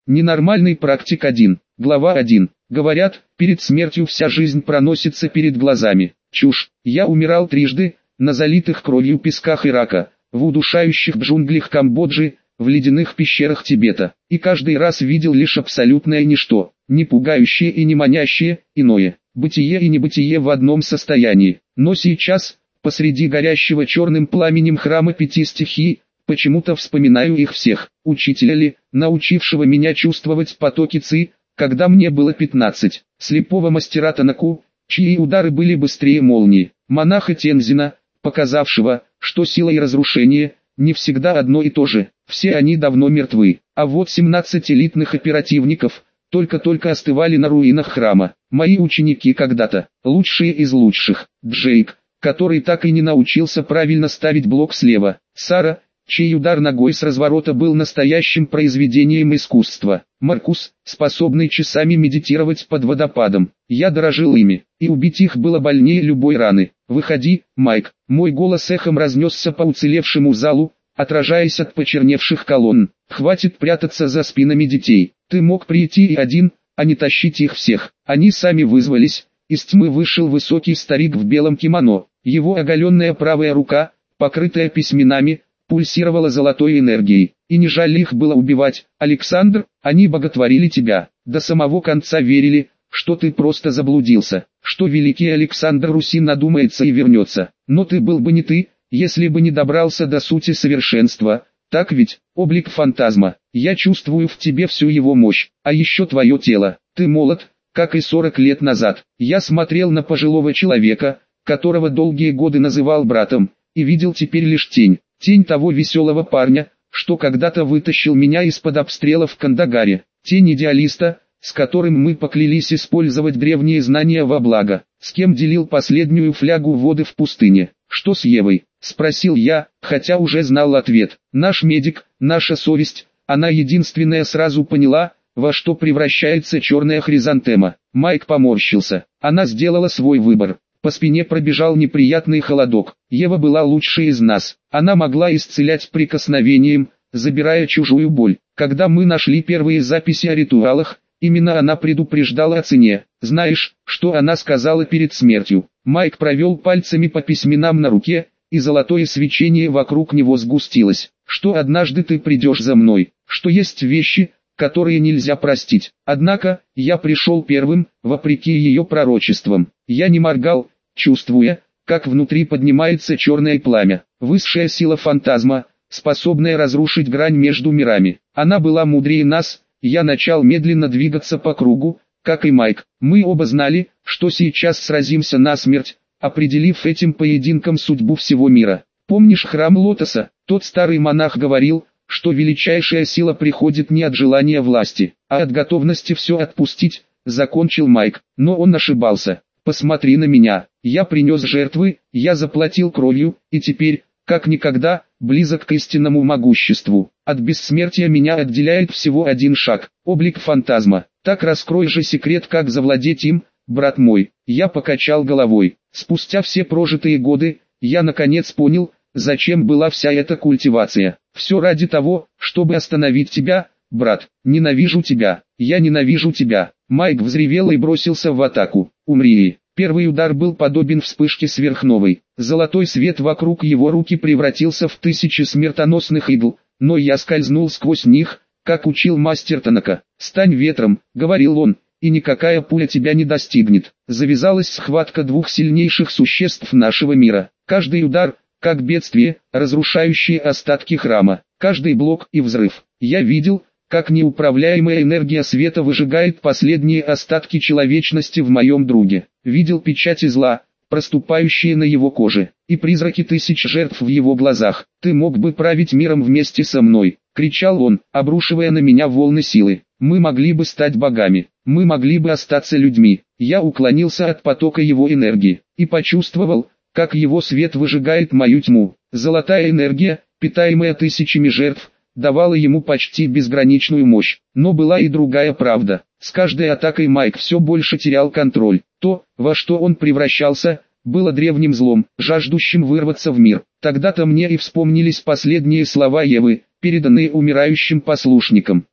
Ненормальный практик 1. Глава 1. Говорят, перед смертью вся жизнь проносится перед глазами. Чушь. Я умирал трижды, на залитых кровью песках Ирака, в удушающих джунглях Камбоджи, в ледяных пещерах Тибета, и каждый раз видел лишь абсолютное ничто, не пугающее и не манящее, иное, бытие и небытие в одном состоянии. Но сейчас, посреди горящего черным пламенем храма 5 стихий, почему-то вспоминаю их всех, учителя ли, научившего меня чувствовать потоки ци, когда мне было 15, слепого мастера Танаку, чьи удары были быстрее молнии, монаха Тензина, показавшего, что сила и разрушение – не всегда одно и то же, все они давно мертвы, а вот 17 элитных оперативников только-только остывали на руинах храма, мои ученики когда-то, лучшие из лучших, Джейк, который так и не научился правильно ставить блок слева, Сара, чей удар ногой с разворота был настоящим произведением искусства, Маркус, способный часами медитировать под водопадом, я дорожил ими, и убить их было больнее любой раны. «Выходи, Майк!» Мой голос эхом разнесся по уцелевшему залу, отражаясь от почерневших колонн. «Хватит прятаться за спинами детей. Ты мог прийти и один, а не тащить их всех». Они сами вызвались. Из тьмы вышел высокий старик в белом кимоно. Его оголенная правая рука, покрытая письменами, пульсировала золотой энергией. И не жаль их было убивать. «Александр, они боготворили тебя. До самого конца верили, что ты просто заблудился, что великий Александр Руси надумается и вернется. Но ты был бы не ты, если бы не добрался до сути совершенства. Так ведь, облик фантазма, я чувствую в тебе всю его мощь, а еще твое тело. Ты молод, как и 40 лет назад». Я смотрел на пожилого человека, которого долгие годы называл братом, и видел теперь лишь тень того веселого парня, что когда-то вытащил меня из-под обстрела в Кандагаре, тень идеалиста, с которым мы поклялись использовать древние знания во благо, с кем делил последнюю флягу воды в пустыне. «Что с Евой?» – спросил я, хотя уже знал ответ. «Наш медик, наша совесть, она единственная сразу поняла, во что превращается черная хризантема». Майк поморщился. Она сделала свой выбор. По спине пробежал неприятный холодок. Ева была лучшей из нас. Она могла исцелять прикосновением, забирая чужую боль. Когда мы нашли первые записи о ритуалах, именно она предупреждала о цене. Знаешь, что она сказала перед смертью? Майк провел пальцами по письменам на руке, и золотое свечение вокруг него сгустилось. Что однажды ты придешь за мной, что есть вещи, которые нельзя простить. Однако, я пришел первым, вопреки ее пророчествам. Я не моргал, чувствуя, как внутри поднимается черное пламя. Высшая сила фантазма, способная разрушить грань между мирами. Она была мудрее нас. Я начал медленно двигаться по кругу, как и Майк. Мы оба знали, что сейчас сразимся насмерть, определив этим поединком судьбу всего мира. Помнишь храм Лотоса? Тот старый монах говорил, что величайшая сила приходит не от желания власти, а от готовности все отпустить, закончил Майк. Но он ошибался. Посмотри на меня. Я принес жертвы, я заплатил кровью, и теперь, как никогда, близок к истинному могуществу. От бессмертия меня отделяет всего один шаг, облик фантазма. Так раскрой же секрет, как завладеть им, брат мой. Я покачал головой. Спустя все прожитые годы, я наконец понял, зачем была вся эта культивация. Все ради того, чтобы остановить тебя, брат. Ненавижу тебя. Я ненавижу тебя. Майк взревел и бросился в атаку. Умри. Первый удар был подобен вспышке сверхновой. Золотой свет вокруг его руки превратился в тысячи смертоносных игл, но я скользнул сквозь них, как учил мастер Танака. «Стань ветром», — говорил он, — «и никакая пуля тебя не достигнет». Завязалась схватка двух сильнейших существ нашего мира. Каждый удар, как бедствие, разрушающее остатки храма. Каждый блок и взрыв. Я видел, как неуправляемая энергия света выжигает последние остатки человечности в моем друге. Видел печати зла, проступающие на его коже, и призраки тысяч жертв в его глазах. «Ты мог бы править миром вместе со мной», — кричал он, обрушивая на меня волны силы. «Мы могли бы стать богами, мы могли бы остаться людьми». Я уклонился от потока его энергии, и почувствовал, как его свет выжигает мою тьму. Золотая энергия, питаемая тысячами жертв, давала ему почти безграничную мощь. Но была и другая правда. С каждой атакой Майк все больше терял контроль. То, во что он превращался, было древним злом, жаждущим вырваться в мир. Тогда-то мне и вспомнились последние слова Евы, переданные умирающим послушникам.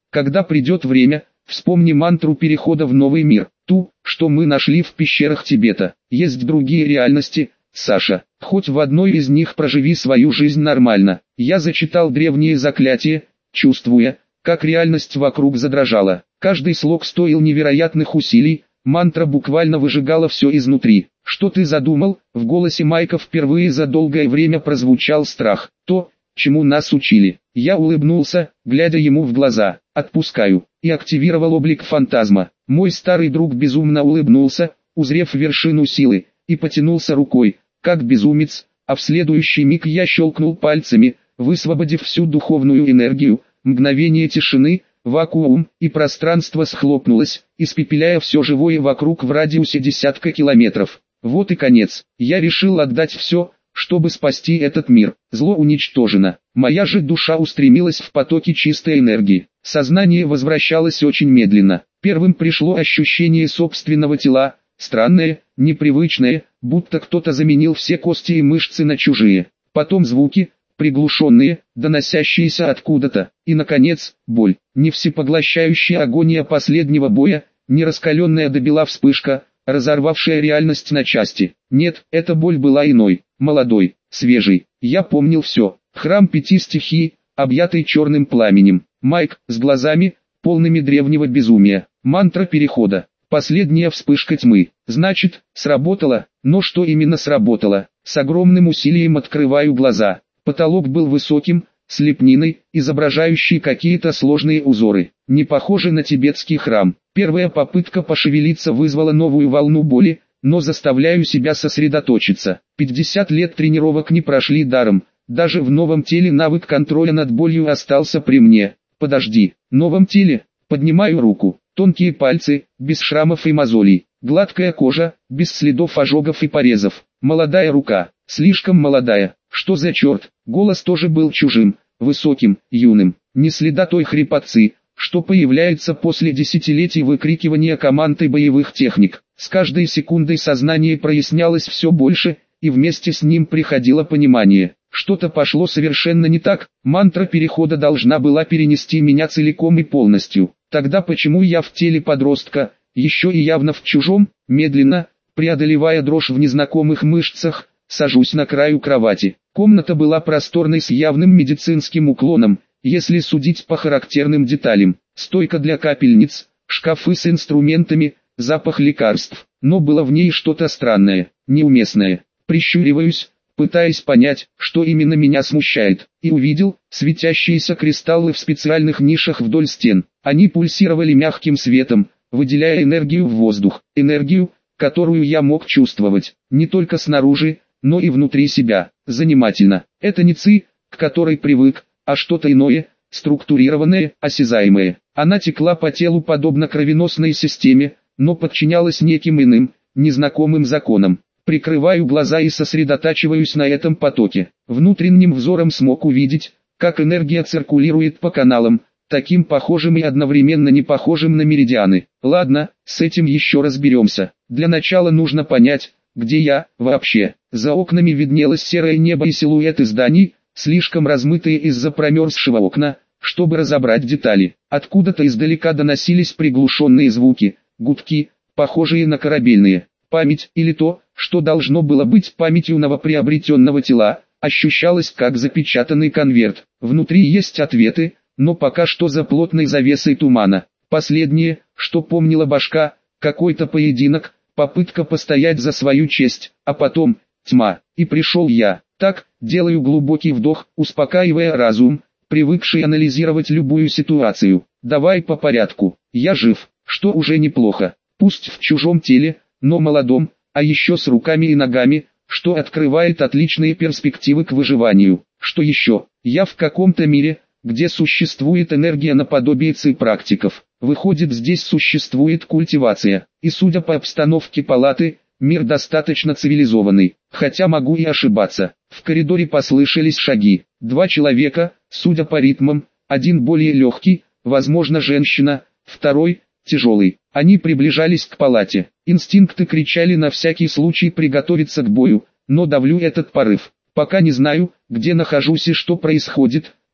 Когда придет время, вспомни мантру перехода в новый мир, ту, что мы нашли в пещерах Тибета. Есть другие реальности, Саша, хоть в одной из них проживи свою жизнь нормально. Я зачитал древние заклятия, чувствуя, как реальность вокруг задрожала. Каждый слог стоил невероятных усилий, мантра буквально выжигала все изнутри. «Что ты задумал?» В голосе Майка впервые за долгое время прозвучал страх. «То, чему нас учили». Я улыбнулся, глядя ему в глаза. «Отпускаю», и активировал облик фантазма. Мой старый друг безумно улыбнулся, узрев вершину силы, и потянулся рукой, как безумец, а в следующий миг я щелкнул пальцами, высвободив всю духовную энергию. Мгновение тишины, вакуум, и пространство схлопнулось, испепеляя все живое вокруг в радиусе десятка километров. Вот и конец. Я решил отдать все, чтобы спасти этот мир. Зло уничтожено. Моя же душа устремилась в потоки чистой энергии. Сознание возвращалось очень медленно. Первым пришло ощущение собственного тела, странное, непривычное, будто кто-то заменил все кости и мышцы на чужие. Потом звуки, приглушенные, доносящиеся откуда-то. И наконец, боль. Не всепоглощающая агония последнего боя, не раскаленная до бела вспышка, разорвавшая реальность на части. Нет, эта боль была иной, молодой, свежей. Я помнил все. Храм 5 стихий, объятый черным пламенем. Майк, с глазами, полными древнего безумия. Мантра перехода. Последняя вспышка тьмы. Значит, сработало, но что именно сработало? С огромным усилием открываю глаза. Потолок был высоким, с лепниной, изображающей какие-то сложные узоры. Не похоже на тибетский храм. Первая попытка пошевелиться вызвала новую волну боли, но заставляю себя сосредоточиться. 50 лет тренировок не прошли даром. Даже в новом теле навык контроля над болью остался при мне. Подожди, в новом теле? Поднимаю руку. Тонкие пальцы, без шрамов и мозолей. Гладкая кожа, без следов ожогов и порезов. Молодая рука, слишком молодая. Что за черт? Голос тоже был чужим, высоким, юным. Ни следа той хрипотцы, что появляется после десятилетий выкрикивания команд и боевых техник. С каждой секундой сознание прояснялось все больше, и вместе с ним приходило понимание. Что-то пошло совершенно не так, мантра перехода должна была перенести меня целиком и полностью. Тогда почему я в теле подростка, еще и явно в чужом? Медленно, преодолевая дрожь в незнакомых мышцах, сажусь на краю кровати. Комната была просторной с явным медицинским уклоном, если судить по характерным деталям. Стойка для капельниц, шкафы с инструментами, запах лекарств. Но было в ней что-то странное, неуместное. Прищуриваюсь, пытаясь понять, что именно меня смущает, и увидел светящиеся кристаллы в специальных нишах вдоль стен. Они пульсировали мягким светом, выделяя энергию в воздух, энергию, которую я мог чувствовать, не только снаружи, но и внутри себя. Занимательно. Это не ци, к которой привык, а что-то иное, структурированное, осязаемое. Она текла по телу подобно кровеносной системе, но подчинялась неким иным, незнакомым законам. Прикрываю глаза и сосредотачиваюсь на этом потоке. Внутренним взором смог увидеть, как энергия циркулирует по каналам, таким похожим и одновременно не похожим на меридианы. Ладно, с этим еще разберемся. Для начала нужно понять, где я, вообще. За окнами виднелось серое небо и силуэты зданий, слишком размытые из-за промерзшего окна, чтобы разобрать детали. Откуда-то издалека доносились приглушенные звуки, гудки, похожие на корабельные. Память, или то, что должно было быть памятью новоприобретенного тела, ощущалось как запечатанный конверт. Внутри есть ответы, но пока что за плотной завесой тумана. Последнее, что помнила башка, какой-то поединок, попытка постоять за свою честь, а потом тьма. И пришел я. Так, делаю глубокий вдох, успокаивая разум, привыкший анализировать любую ситуацию. Давай по порядку. Я жив, что уже неплохо. Пусть в чужом теле, но молодом, а еще с руками и ногами, что открывает отличные перспективы к выживанию. Что еще? Я в каком-то мире, где существует энергия наподобие ци-практиков. Выходит, здесь существует культивация. И судя по обстановке палаты, мир достаточно цивилизованный. Хотя могу и ошибаться. В коридоре послышались шаги. 2 человека, судя по ритмам, один более легкий, возможно женщина, второй тяжелый. Они приближались к палате. Инстинкты кричали на всякий случай приготовиться к бою, но давлю этот порыв. Пока не знаю, где нахожусь и что происходит,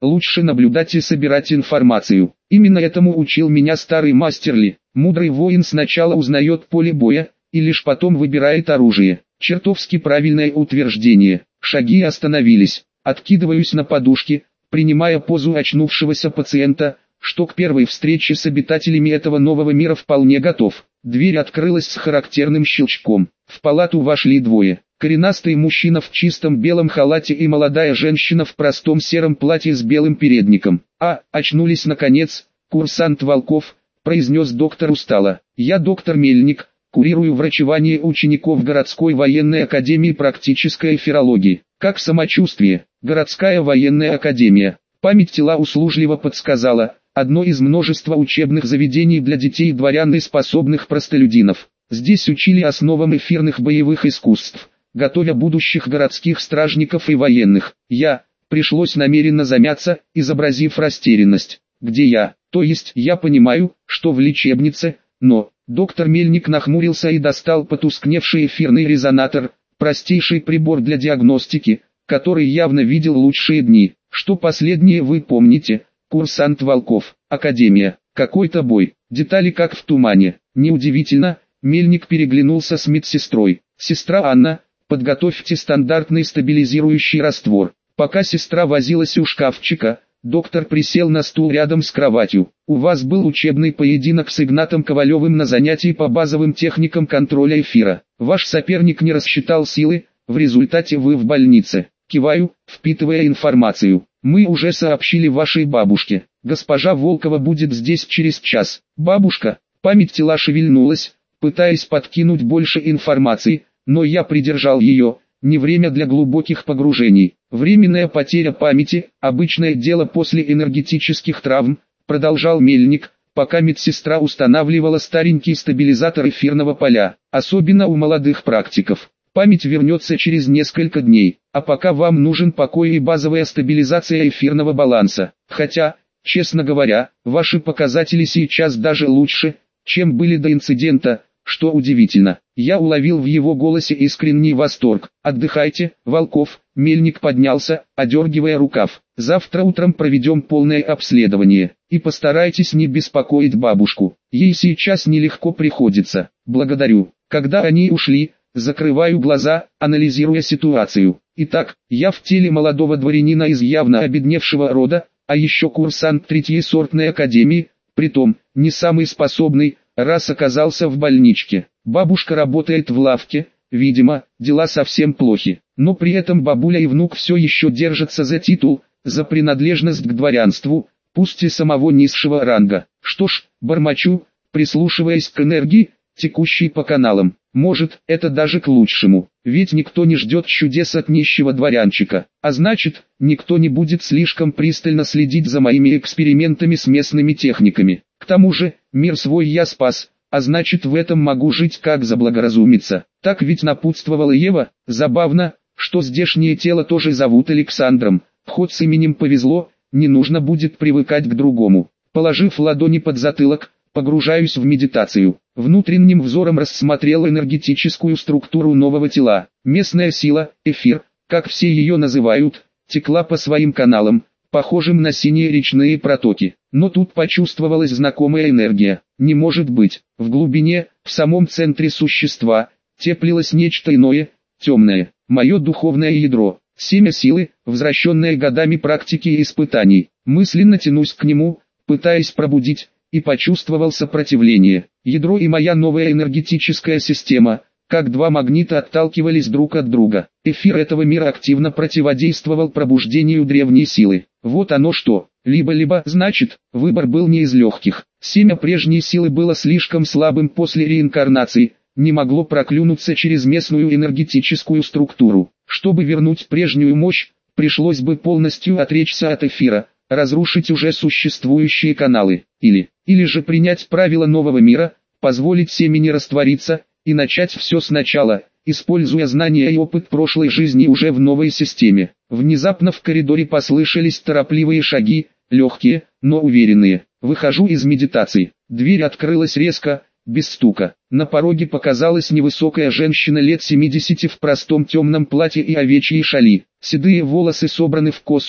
лучше наблюдать и собирать информацию. Именно этому учил меня старый мастер Ли. Мудрый воин сначала узнает поле боя, и лишь потом выбирает оружие. Чертовски правильное утверждение. Шаги остановились. Откидываюсь на подушки, принимая позу очнувшегося пациента, что к первой встрече с обитателями этого нового мира вполне готов. Дверь открылась с характерным щелчком. В палату вошли двое. Коренастый мужчина в чистом белом халате и молодая женщина в простом сером платье с белым передником. Очнулись наконец, курсант Волков, произнес доктор устало. Я доктор Мельник, курирую врачевание учеников городской военной академии практической эфирологии. Как самочувствие? Городская военная академия. Память тела услужливо подсказала. Одно из множества учебных заведений для детей дворян и способных простолюдинов. Здесь учили основам эфирных боевых искусств, готовя будущих городских стражников и военных. Пришлось намеренно замяться, изобразив растерянность. Где я? То есть я понимаю, что в лечебнице, но... Доктор Мельник нахмурился и достал потускневший эфирный резонатор, простейший прибор для диагностики, который явно видел лучшие дни. Что последнее вы помните? Курсант Волков, Академия, какой-то бой, детали как в тумане. Неудивительно, Мельник переглянулся с медсестрой. Сестра Анна, подготовьте стандартный стабилизирующий раствор. Пока сестра возилась у шкафчика, доктор присел на стул рядом с кроватью. У вас был учебный поединок с Игнатом Ковалевым на занятии по базовым техникам контроля эфира. Ваш соперник не рассчитал силы, в результате вы в больнице. Киваю, впитывая информацию. Мы уже сообщили вашей бабушке. Госпожа Волкова будет здесь через час. Бабушка, память тела шевельнулась, пытаясь подкинуть больше информации, но я придержал ее. Не время для глубоких погружений. Временная потеря памяти – обычное дело после энергетических травм, продолжал Мельник, пока медсестра устанавливала старенький стабилизатор эфирного поля, особенно у молодых практиков. Память вернется через несколько дней, а пока вам нужен покой и базовая стабилизация эфирного баланса. Хотя, честно говоря, ваши показатели сейчас даже лучше, чем были до инцидента, что удивительно. Я уловил в его голосе искренний восторг. Отдыхайте, Волков. Мельник поднялся, одергивая рукав. Завтра утром проведем полное обследование. И постарайтесь не беспокоить бабушку. Ей сейчас нелегко приходится. Благодарю. Когда они ушли, закрываю глаза, анализируя ситуацию. Итак, я в теле молодого дворянина из явно обедневшего рода, а еще курсант третьей сортной академии, притом, не самый способный, раз оказался в больничке. Бабушка работает в лавке, видимо, дела совсем плохи. Но при этом бабуля и внук все еще держатся за титул, за принадлежность к дворянству, пусть и самого низшего ранга. Что ж, бормочу, прислушиваясь к энергии, текущей по каналам. Может, это даже к лучшему, ведь никто не ждет чудес от нищего дворянчика, а значит, никто не будет слишком пристально следить за моими экспериментами с местными техниками. К тому же, мир свой я спас, а значит в этом могу жить как заблагоразумится. Так ведь напутствовала Ева. Забавно, что здешнее тело тоже зовут Александром. Вход с именем повезло, не нужно будет привыкать к другому. Положив ладони под затылок, погружаюсь в медитацию. Внутренним взором рассмотрел энергетическую структуру нового тела. Местная сила, эфир, как все ее называют, текла по своим каналам, похожим на синие речные протоки. Но тут почувствовалась знакомая энергия. Не может быть. В глубине, в самом центре существа, теплилось нечто иное, темное. Мое духовное ядро, семя силы, возвращенное годами практики и испытаний. Мысленно тянусь к нему, пытаясь пробудить, и почувствовал сопротивление. Ядро и моя новая энергетическая система, как два магнита, отталкивались друг от друга. Эфир этого мира активно противодействовал пробуждению древней силы. Вот оно что. Либо-либо, значит, выбор был не из легких. Семя прежней силы было слишком слабым после реинкарнации, не могло проклюнуться через местную энергетическую структуру. Чтобы вернуть прежнюю мощь, пришлось бы полностью отречься от эфира, разрушить уже существующие каналы, или же принять правила нового мира, позволить семени раствориться, и начать все сначала, используя знания и опыт прошлой жизни уже в новой системе. Внезапно в коридоре послышались торопливые шаги, легкие, но уверенные. Выхожу из медитации. Дверь открылась резко, без стука. На пороге показалась невысокая женщина лет 70 в простом темном платье и овечьей шали. Седые волосы собраны в косу, в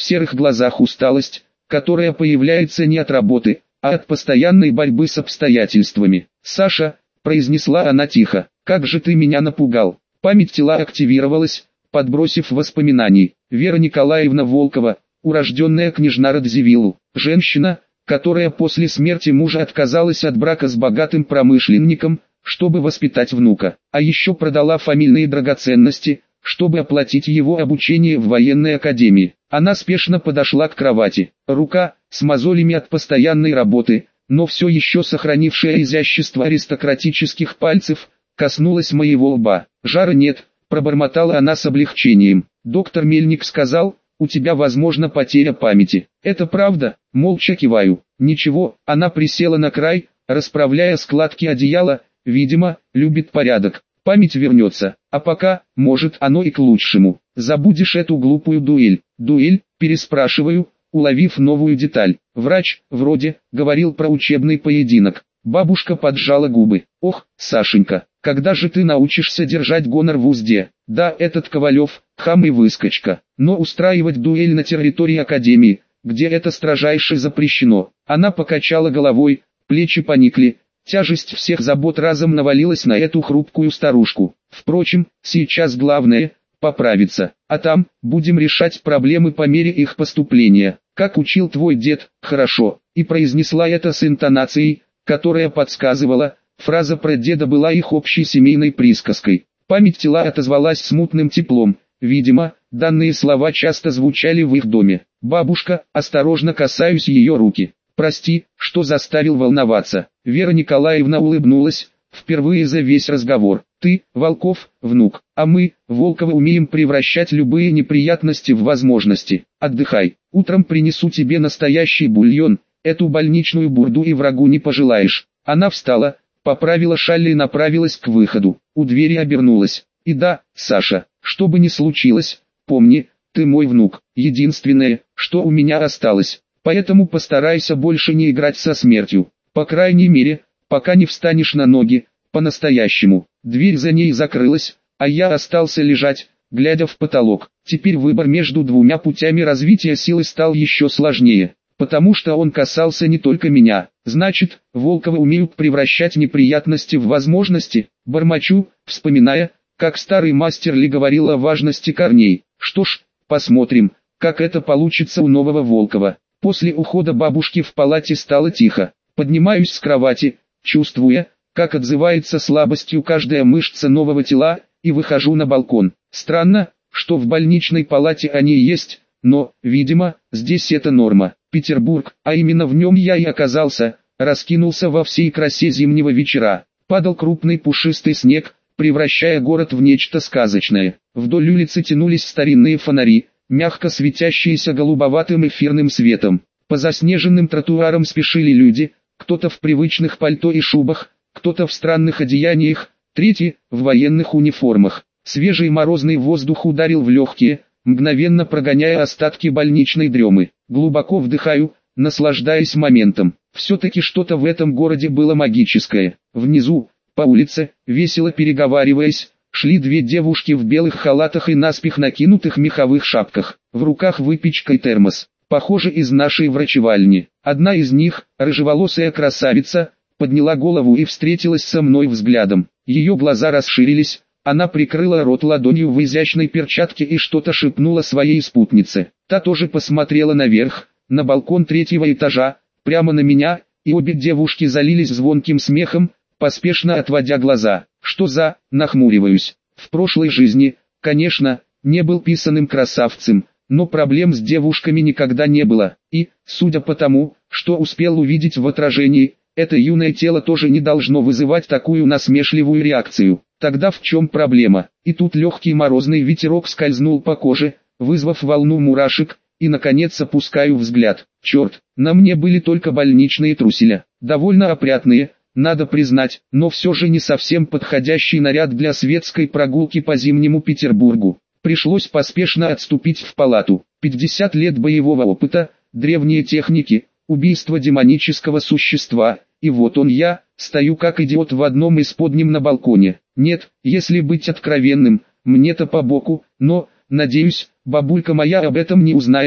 в серых глазах усталость, которая появляется не от работы, а от постоянной борьбы с обстоятельствами. «Саша», — произнесла она тихо, — «как же ты меня напугал». Память тела активировалась, подбросив воспоминаний. Вера Николаевна Волкова, урожденная княжна Радзивиллу, женщина, которая после смерти мужа отказалась от брака с богатым промышленником, чтобы воспитать внука, а еще продала фамильные драгоценности, чтобы оплатить его обучение в военной академии. Она спешно подошла к кровати, рука, с мозолями от постоянной работы, но все еще сохранившая изящество аристократических пальцев, коснулась моего лба. «Жара нет», — пробормотала она с облегчением. «Доктор Мельник сказал, у тебя возможна потеря памяти». «Это правда?» — молча киваю. «Ничего», — она присела на край, расправляя складки одеяла, видимо, любит порядок. «Память вернется, а пока, может, оно и к лучшему. Забудешь эту глупую дуэль». «Дуэль?» — переспрашиваю, уловив новую деталь. Врач, вроде, говорил про учебный поединок. Бабушка поджала губы. «Ох, Сашенька, когда же ты научишься держать гонор в узде?» «Да, этот Ковалев, хам и выскочка, но устраивать дуэль на территории академии, где это строжайше запрещено». Она покачала головой, плечи поникли, тяжесть всех забот разом навалилась на эту хрупкую старушку. «Впрочем, сейчас главное — поправиться, а там, будем решать проблемы по мере их поступления. Как учил твой дед, хорошо», и произнесла это с интонацией, которая подсказывала, фраза про деда была их общей семейной присказкой. Память тела отозвалась смутным теплом, видимо, данные слова часто звучали в их доме. «Бабушка», осторожно касаюсь ее руки. «Прости, что заставил волноваться». Вера Николаевна улыбнулась, впервые за весь разговор. «Ты, Волков, внук, а мы, Волковы, умеем превращать любые неприятности в возможности. Отдыхай, утром принесу тебе настоящий бульон, эту больничную бурду и врагу не пожелаешь». Она встала, поправила шаль и направилась к выходу. У двери обернулась. «И да, Саша, что бы ни случилось, помни, ты мой внук, единственное, что у меня осталось. Поэтому постарайся больше не играть со смертью. По крайней мере, пока не встанешь на ноги, по-настоящему». Дверь за ней закрылась, а я остался лежать, глядя в потолок. Теперь выбор между двумя путями развития силы стал еще сложнее, потому что он касался не только меня. «Значит, Волковы умеют превращать неприятности в возможности», бормочу, вспоминая, как старый мастер Ли говорил о важности корней. Что ж, посмотрим, как это получится у нового Волкова. После ухода бабушки в палате стало тихо. Поднимаюсь с кровати, чувствуя, как отзывается слабостью каждая мышца нового тела, и выхожу на балкон. Странно, что в больничной палате они есть, но, видимо, здесь это норма. Петербург, а именно в нем я и оказался, раскинулся во всей красе зимнего вечера. Падал крупный пушистый снег, превращая город в нечто сказочное. Вдоль улицы тянулись старинные фонари, мягко светящиеся голубоватым эфирным светом. По заснеженным тротуарам спешили люди, кто-то в привычных пальто и шубах, кто-то в странных одеяниях, третьи — в военных униформах. Свежий морозный воздух ударил в легкие, мгновенно прогоняя остатки больничной дремы. Глубоко вдыхаю, наслаждаясь моментом. Все-таки что-то в этом городе было магическое. Внизу, по улице, весело переговариваясь, шли две девушки в белых халатах и наспех накинутых меховых шапках. В руках выпечка и термос, похоже, из нашей врачевальни. Одна из них, рыжеволосая красавица, подняла голову и встретилась со мной взглядом. Ее глаза расширились, она прикрыла рот ладонью в изящной перчатке и что-то шепнула своей спутнице. Та тоже посмотрела наверх, на балкон третьего этажа, прямо на меня, и обе девушки залились звонким смехом, поспешно отводя глаза. «Что за...» — нахмуриваюсь. В прошлой жизни, конечно, не был писаным красавцем, но проблем с девушками никогда не было. И, судя по тому, что успел увидеть в отражении, это юное тело тоже не должно вызывать такую насмешливую реакцию. Тогда в чем проблема? И тут легкий морозный ветерок скользнул по коже, вызвав волну мурашек, и наконец опускаю взгляд. Черт, на мне были только больничные труселя, довольно опрятные, надо признать, но все же не совсем подходящий наряд для светской прогулки по зимнему Петербургу. Пришлось поспешно отступить в палату. 50 лет боевого опыта, древние техники, убийство демонического существа, и вот он я, стою как идиот в одном из подним на балконе. Нет, если быть откровенным, мне-то по боку, но, надеюсь, бабулька моя об этом не узнает,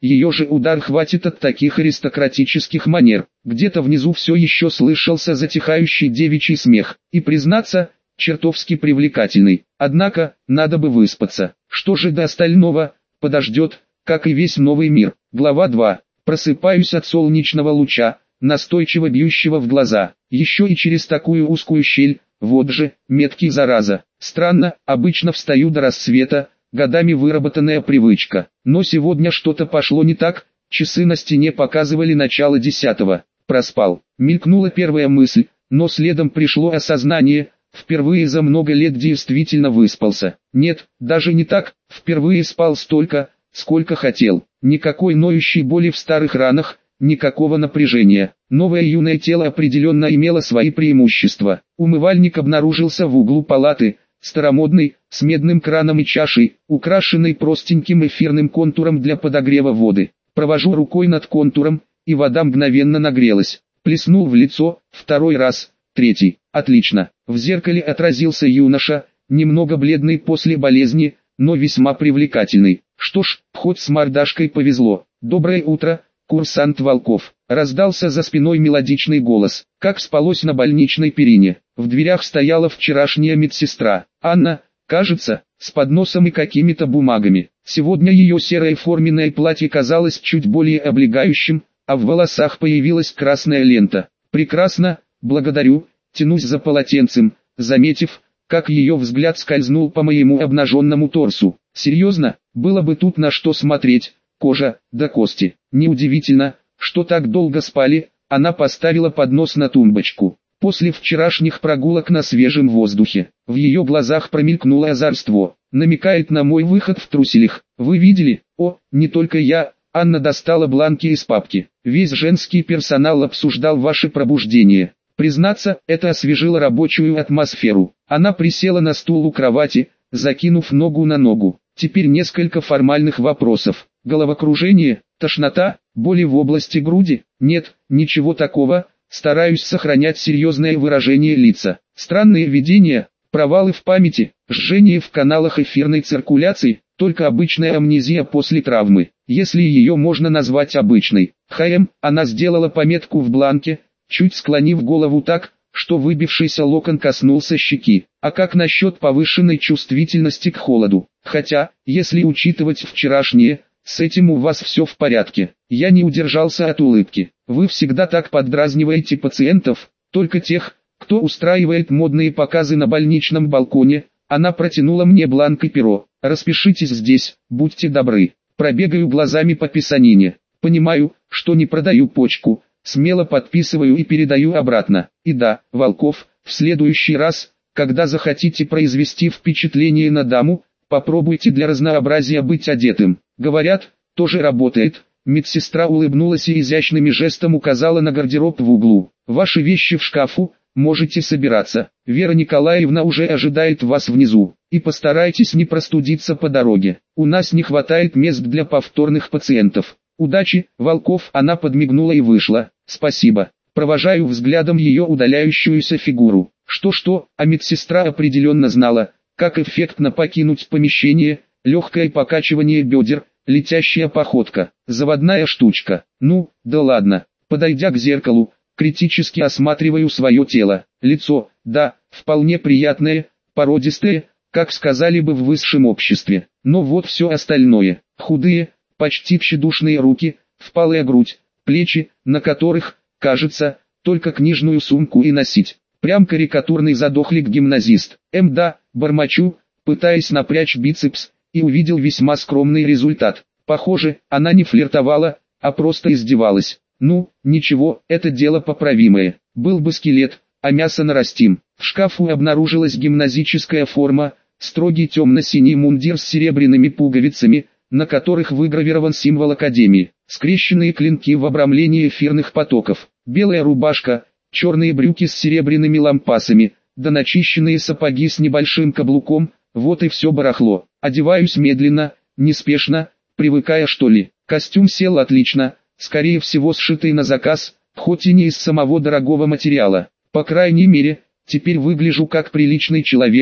ее же удар хватит от таких аристократических манер. Где-то внизу все еще слышался затихающий девичий смех, и, признаться, чертовски привлекательный. Однако, надо бы выспаться. Что же до остального, подождет, как и весь новый мир. Глава 2. Просыпаюсь от солнечного луча, настойчиво бьющего в глаза. Еще и через такую узкую щель. Вот же, меткий зараза. Странно, обычно встаю до рассвета, годами выработанная привычка. Но сегодня что-то пошло не так, часы на стене показывали начало 10-го. Проспал. Мелькнула первая мысль, но следом пришло осознание, впервые за много лет действительно выспался. Нет, даже не так, впервые спал столько, сколько хотел. Никакой ноющей боли в старых ранах, никакого напряжения. Новое юное тело определенно имело свои преимущества. Умывальник обнаружился в углу палаты, старомодный, с медным краном и чашей, украшенный простеньким эфирным контуром для подогрева воды. Провожу рукой над контуром, и вода мгновенно нагрелась. Плеснул в лицо, второй раз, третий. Отлично. В зеркале отразился юноша, немного бледный после болезни, но весьма привлекательный. Что ж, хоть с мордашкой повезло. «Доброе утро, курсант Волков», — раздался за спиной мелодичный голос. Как спалось на больничной перине. В дверях стояла вчерашняя медсестра, Анна, кажется, с подносом и какими-то бумагами. Сегодня ее серое форменное платье казалось чуть более облегающим, а в волосах появилась красная лента. «Прекрасно, благодарю», тянусь за полотенцем, заметив, как ее взгляд скользнул по моему обнаженному торсу. «Серьезно, было бы тут на что смотреть, кожа, до кости». Неудивительно, что так долго спали. Она поставила поднос на тумбочку. После вчерашних прогулок на свежем воздухе, в ее глазах промелькнуло озорство. Намекает на мой выход в труселях. «Вы видели?» «О, не только я». Анна достала бланки из папки. «Весь женский персонал обсуждал ваше пробуждение». Признаться, это освежило рабочую атмосферу. Она присела на стул у кровати, закинув ногу на ногу. Теперь несколько формальных вопросов. Головокружение, тошнота, боли в области груди? Нет, ничего такого. Стараюсь сохранять серьезное выражение лица. Странные видения, провалы в памяти, жжение в каналах эфирной циркуляции, только обычная амнезия после травмы, если ее можно назвать обычной. Она сделала пометку в бланке, чуть склонив голову так, что выбившийся локон коснулся щеки. А как насчет повышенной чувствительности к холоду? Хотя, если учитывать вчерашнее, с этим у вас все в порядке. Я не удержался от улыбки. Вы всегда так поддразниваете пациентов, только тех, кто устраивает модные показы на больничном балконе. Она протянула мне бланк и перо. Распишитесь здесь, будьте добры. Пробегаю глазами по писанине. Понимаю, что не продаю почку. Смело подписываю и передаю обратно. И да, Волков, в следующий раз, когда захотите произвести впечатление на даму, попробуйте для разнообразия быть одетым. Говорят, тоже работает. Медсестра улыбнулась и изящным жестом указала на гардероб в углу. Ваши вещи в шкафу, можете собираться. Вера Николаевна уже ожидает вас внизу. И постарайтесь не простудиться по дороге. У нас не хватает мест для повторных пациентов. Удачи, Волков. Она подмигнула и вышла. Спасибо. Провожаю взглядом ее удаляющуюся фигуру. Что-что, а медсестра определенно знала, как эффектно покинуть помещение. Легкое покачивание бедер, летящая походка, заводная штучка. Ну, да ладно. Подойдя к зеркалу, критически осматриваю свое тело. Лицо, да, вполне приятное, породистое, как сказали бы в высшем обществе. Но вот все остальное. Худые, почти тщедушные руки, впалая грудь, плечи, на которых, кажется, только книжную сумку и носить. Прям карикатурный задохлик-гимназист. Да, бормочу, пытаясь напрячь бицепс, и увидел весьма скромный результат. Похоже, она не флиртовала, а просто издевалась. Ну, ничего, это дело поправимое. Был бы скелет, а мясо нарастим. В шкафу обнаружилась гимназическая форма, строгий темно-синий мундир с серебряными пуговицами, на которых выгравирован символ Академии, скрещенные клинки в обрамлении эфирных потоков, белая рубашка, черные брюки с серебряными лампасами, да начищенные сапоги с небольшим каблуком. Вот и все барахло. Одеваюсь медленно, неспешно, привыкая что ли. Костюм сел отлично, скорее всего сшитый на заказ, хоть и не из самого дорогого материала. По крайней мере, теперь выгляжу как приличный человек,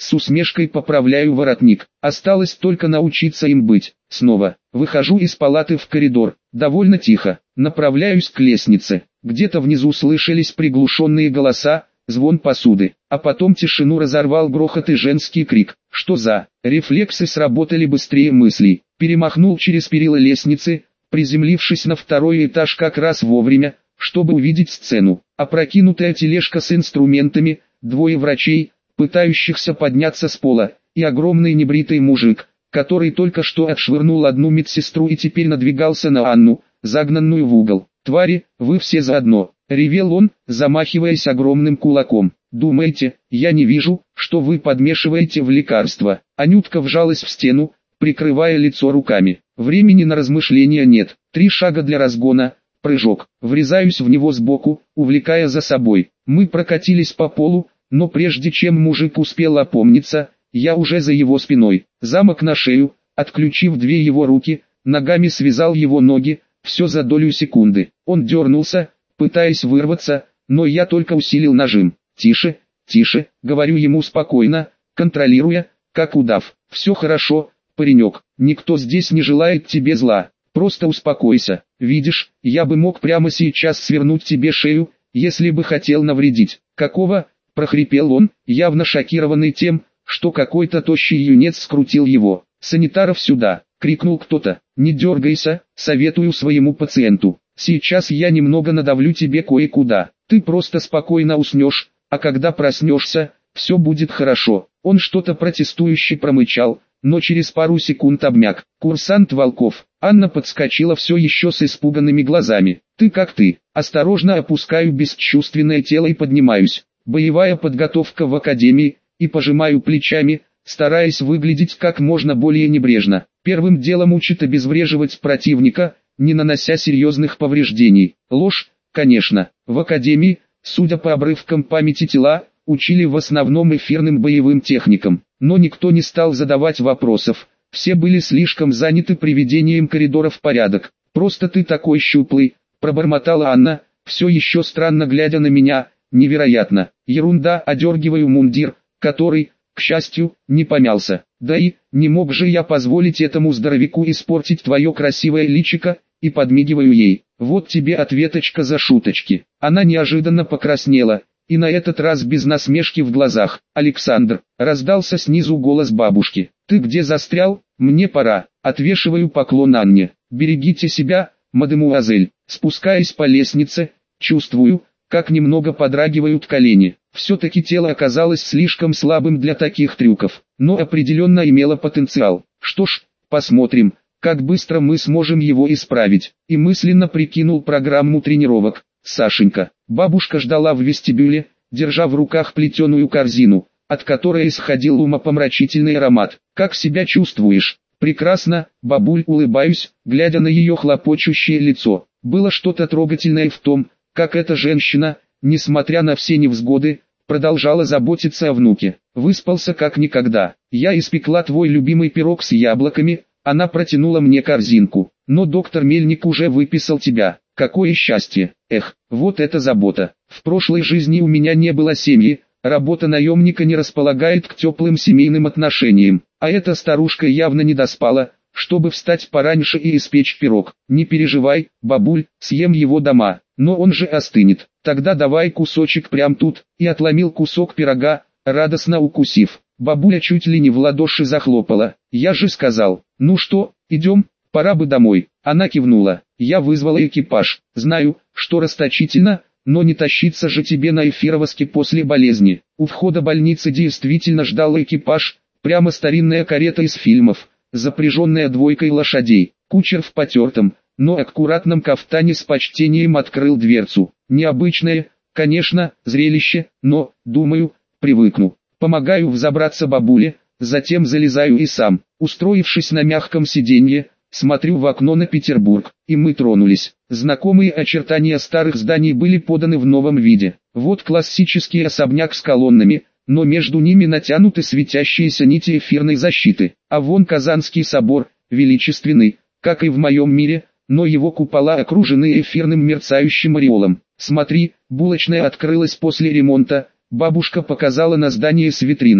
с усмешкой поправляю воротник. Осталось только научиться им быть. Снова выхожу из палаты в коридор, довольно тихо, направляюсь к лестнице. Где-то внизу слышались приглушенные голоса, звон посуды, а потом тишину разорвал грохот и женский крик. Что за? Рефлексы сработали быстрее мыслей. Перемахнул через перила лестницы, приземлившись на второй этаж как раз вовремя, чтобы увидеть сцену. Опрокинутая тележка с инструментами, двое врачей, пытающихся подняться с пола, и огромный небритый мужик, который только что отшвырнул одну медсестру и теперь надвигался на Анну, загнанную в угол. «Твари, вы все заодно!» — ревел он, замахиваясь огромным кулаком. «Думаете, я не вижу, что вы подмешиваете в лекарство?» Анютка вжалась в стену, прикрывая лицо руками. Времени на размышления нет. 3 шага для разгона, прыжок. Врезаюсь в него сбоку, увлекая за собой. Мы прокатились по полу, но прежде чем мужик успел опомниться, я уже за его спиной. Замок на шею, отключив 2 его руки, ногами связал его ноги, все за долю секунды. Он дернулся, пытаясь вырваться, но я только усилил нажим. «Тише, тише», говорю ему спокойно, контролируя, как удав. «Все хорошо, паренек, никто здесь не желает тебе зла, просто успокойся. Видишь, я бы мог прямо сейчас свернуть тебе шею, если бы хотел навредить». «Какого?» – прохрипел он, явно шокированный тем, что какой-то тощий юнец скрутил его. «Санитаров сюда!» – крикнул кто-то. «Не дергайся, советую своему пациенту. Сейчас я немного надавлю тебе кое-куда. Ты просто спокойно уснешь, а когда проснешься, все будет хорошо». Он что-то протестующе промычал, но через пару секунд обмяк. «Курсант Волков». Анна подскочила все еще с испуганными глазами. «Ты как ты?» Осторожно опускаю бесчувственное тело и поднимаюсь. «Боевая подготовка в академии», и пожимаю плечами, стараясь выглядеть как можно более небрежно. Первым делом учат обезвреживать противника, не нанося серьезных повреждений. Ложь, конечно. В академии, судя по обрывкам памяти тела, учили в основном эфирным боевым техникам. Но никто не стал задавать вопросов, все были слишком заняты приведением коридора в порядок. «Просто ты такой щуплый», пробормотала Анна, все еще странно глядя на меня. «Невероятно». «Ерунда», одергиваю мундир, который, к счастью, не помялся. «Да и, не мог же я позволить этому здоровяку испортить твое красивое личико», и подмигиваю ей. «Вот тебе ответочка за шуточки». Она неожиданно покраснела, и на этот раз без насмешки в глазах. «Александр», раздался снизу голос бабушки. «Ты где застрял? Мне пора». Отвешиваю поклон Анне. «Берегите себя, мадемуазель». Спускаясь по лестнице, чувствую, как немного подрагивают колени. Все-таки тело оказалось слишком слабым для таких трюков, но определенно имело потенциал. Что ж, посмотрим, как быстро мы сможем его исправить. И мысленно прикинул программу тренировок. Сашенька. Бабушка ждала в вестибюле, держа в руках плетеную корзину, от которой исходил умопомрачительный аромат. «Как себя чувствуешь?» «Прекрасно, бабуль», улыбаюсь, глядя на ее хлопочущее лицо. Было что-то трогательное в том, как эта женщина, несмотря на все невзгоды, продолжала заботиться о внуке. «Выспался как никогда. Я испекла твой любимый пирог с яблоками», она протянула мне корзинку. «Но доктор Мельник уже выписал тебя. Какое счастье! Эх, вот это забота. В прошлой жизни у меня не было семьи, работа наемника не располагает к теплым семейным отношениям, а эта старушка явно не доспала, чтобы встать пораньше и испечь пирог. Не переживай, бабуль, съем его дома, но он же остынет. Тогда давай кусочек прям тут», и отломил кусок пирога, радостно укусив. Бабуля чуть ли не в ладоши захлопала. «Я же сказал, ну что, идем, пора бы домой». Она кивнула. «Я вызвала экипаж. Знаю, что расточительно, но не тащиться же тебе на Эфировоске после болезни». У входа больницы действительно ждал экипаж, прямо старинная карета из фильмов, запряженная 2 лошадей. Кучер в потертом, но аккуратном кафтане с почтением открыл дверцу. Необычное, конечно, зрелище, но, думаю, привыкну. Помогаю взобраться бабуле, затем залезаю и сам. Устроившись на мягком сиденье, смотрю в окно на Петербург, и мы тронулись. Знакомые очертания старых зданий были поданы в новом виде. Вот классический особняк с колоннами, но между ними натянуты светящиеся нити эфирной защиты. А вон Казанский собор, величественный, как и в моем мире, но его купола окружены эфирным мерцающим ореолом. «Смотри, булочная открылась после ремонта», бабушка показала на здание с витринами.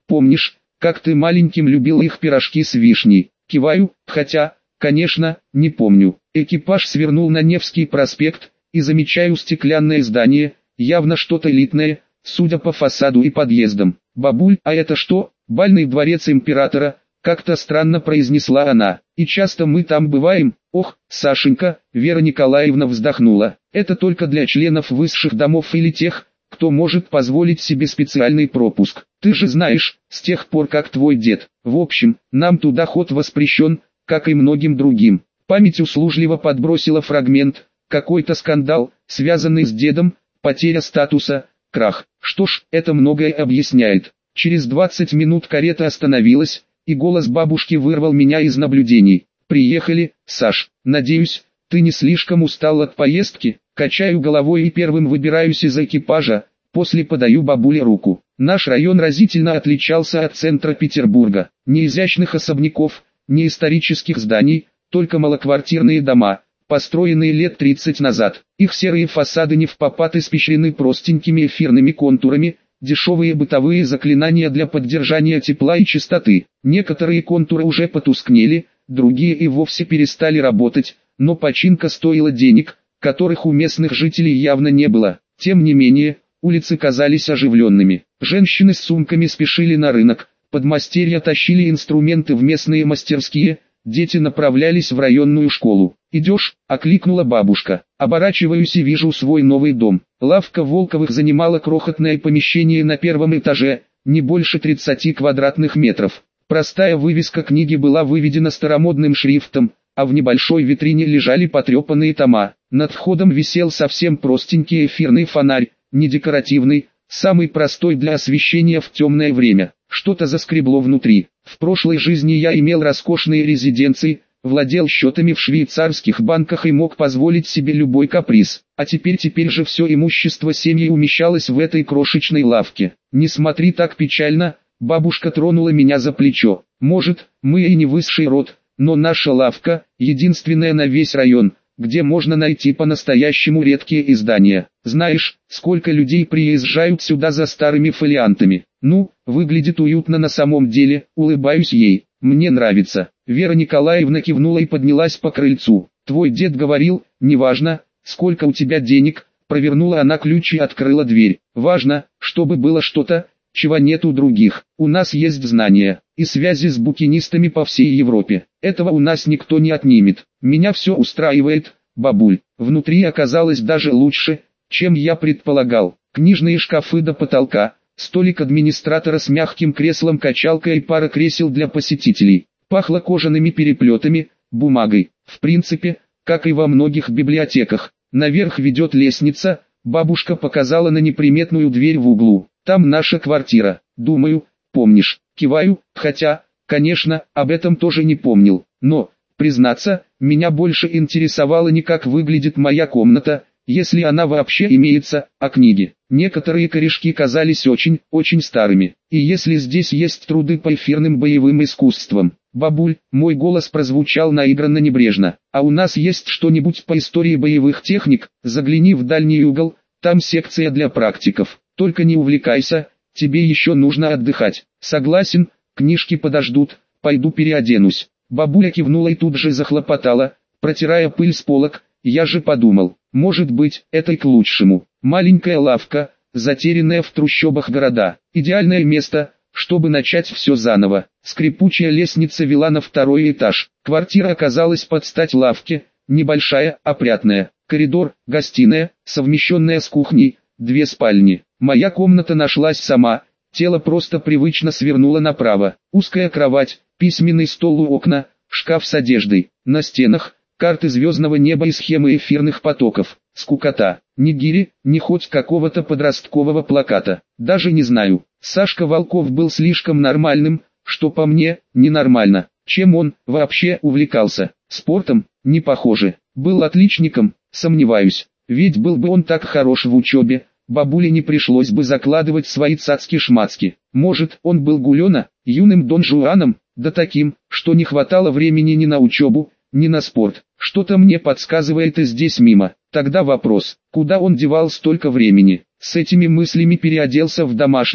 Помнишь, как ты маленьким любил их пирожки с вишней? Киваю, хотя, конечно, не помню. Экипаж свернул на Невский проспект, и замечаю стеклянное здание, явно что-то элитное, судя по фасаду и подъездам. «Бабуль, а это что?» «Бальный дворец императора», как-то странно произнесла она. «И часто мы там бываем?» «Ох, Сашенька», Вера Николаевна вздохнула. «Это только для членов высших домов или тех, кто может позволить себе специальный пропуск. Ты же знаешь, с тех пор как твой дед. В общем, нам туда ход воспрещен, как и многим другим». Память услужливо подбросила фрагмент. Какой-то скандал, связанный с дедом, потеря статуса, крах. Что ж, это многое объясняет. Через 20 минут карета остановилась, и голос бабушки вырвал меня из наблюдений. «Приехали, Саш. Надеюсь, ты не слишком устал от поездки?» Качаю головой и первым выбираюсь из экипажа, после подаю бабуле руку. Наш район разительно отличался от центра Петербурга. Ни изящных особняков, ни исторических зданий, только малоквартирные дома, построенные лет 30 назад. Их серые фасады невпопад испещрены простенькими эфирными контурами, дешевые бытовые заклинания для поддержания тепла и чистоты. Некоторые контуры уже потускнели, другие и вовсе перестали работать, но починка стоила денег, которых у местных жителей явно не было. Тем не менее, улицы казались оживленными. Женщины с сумками спешили на рынок, подмастерья тащили инструменты в местные мастерские, дети направлялись в районную школу. «Идешь?» – окликнула бабушка. Оборачиваюсь и вижу свой новый дом. Лавка Волковых занимала крохотное помещение на первом этаже, не больше 30 квадратных метров. Простая вывеска книги была выведена старомодным шрифтом, а в небольшой витрине лежали потрепанные тома. Над входом висел совсем простенький эфирный фонарь, не декоративный, самый простой для освещения в темное время. Что-то заскребло внутри. В прошлой жизни я имел роскошные резиденции, владел счетами в швейцарских банках и мог позволить себе любой каприз. А теперь же все имущество семьи умещалось в этой крошечной лавке. «Не смотри так печально», бабушка тронула меня за плечо. «Может, мы и не высший род, но наша лавка – единственная на весь район, где можно найти по-настоящему редкие издания. Знаешь, сколько людей приезжают сюда за старыми фолиантами? Ну, выглядит уютно на самом деле», улыбаюсь ей. «Мне нравится». Вера Николаевна кивнула и поднялась по крыльцу. «Твой дед говорил, неважно, сколько у тебя денег», провернула она ключ и открыла дверь. «Важно, чтобы было что-то, чего нет у других. У нас есть знания и связи с букинистами по всей Европе. Этого у нас никто не отнимет. Меня все устраивает, бабуль». Внутри оказалось даже лучше, чем я предполагал. Книжные шкафы до потолка, столик администратора с мягким креслом-качалкой и пара кресел для посетителей. Пахло кожаными переплетами, бумагой. В принципе, как и во многих библиотеках. Наверх ведет лестница, бабушка показала на неприметную дверь в углу. «Там наша квартира, думаю, помнишь». Киваю, хотя, конечно, об этом тоже не помнил. Но, признаться, меня больше интересовало не как выглядит моя комната, если она вообще имеется, а книги. Некоторые корешки казались очень старыми. И если здесь есть труды по эфирным боевым искусствам. «Бабуль», мой голос прозвучал наигранно небрежно, «а у нас есть что-нибудь по истории боевых техник? Загляни в дальний угол, там секция для практиков. Только не увлекайся, тебе еще нужно отдыхать». «Согласен, книжки подождут, пойду переоденусь». Бабуля кивнула и тут же захлопотала, протирая пыль с полок. Я же подумал, может быть, это и к лучшему. Маленькая лавка, затерянная в трущобах города. Идеальное место, чтобы начать все заново. Скрипучая лестница вела на второй этаж. Квартира оказалась под стать лавке, небольшая, опрятная. Коридор, гостиная, совмещенная с кухней, 2 спальни. Моя комната нашлась сама, тело просто привычно свернуло направо. Узкая кровать, письменный стол у окна, шкаф с одеждой. На стенах карты звездного неба и схемы эфирных потоков. Скукота. Ни гири, ни хоть какого-то подросткового плаката. Даже не знаю. Сашка Волков был слишком нормальным, что по мне, ненормально. Чем он вообще увлекался? Спортом? Не похоже. Был отличником? Сомневаюсь. Ведь был бы он так хорош в учебе, бабуле не пришлось бы закладывать свои цацки-шмацки. Может, он был гулёна, юным Дон Жуаном, да таким, что не хватало времени ни на учебу, ни на спорт. Что-то мне подсказывает и здесь мимо. Тогда вопрос, куда он девал столько времени? С этими мыслями переоделся в домашнее,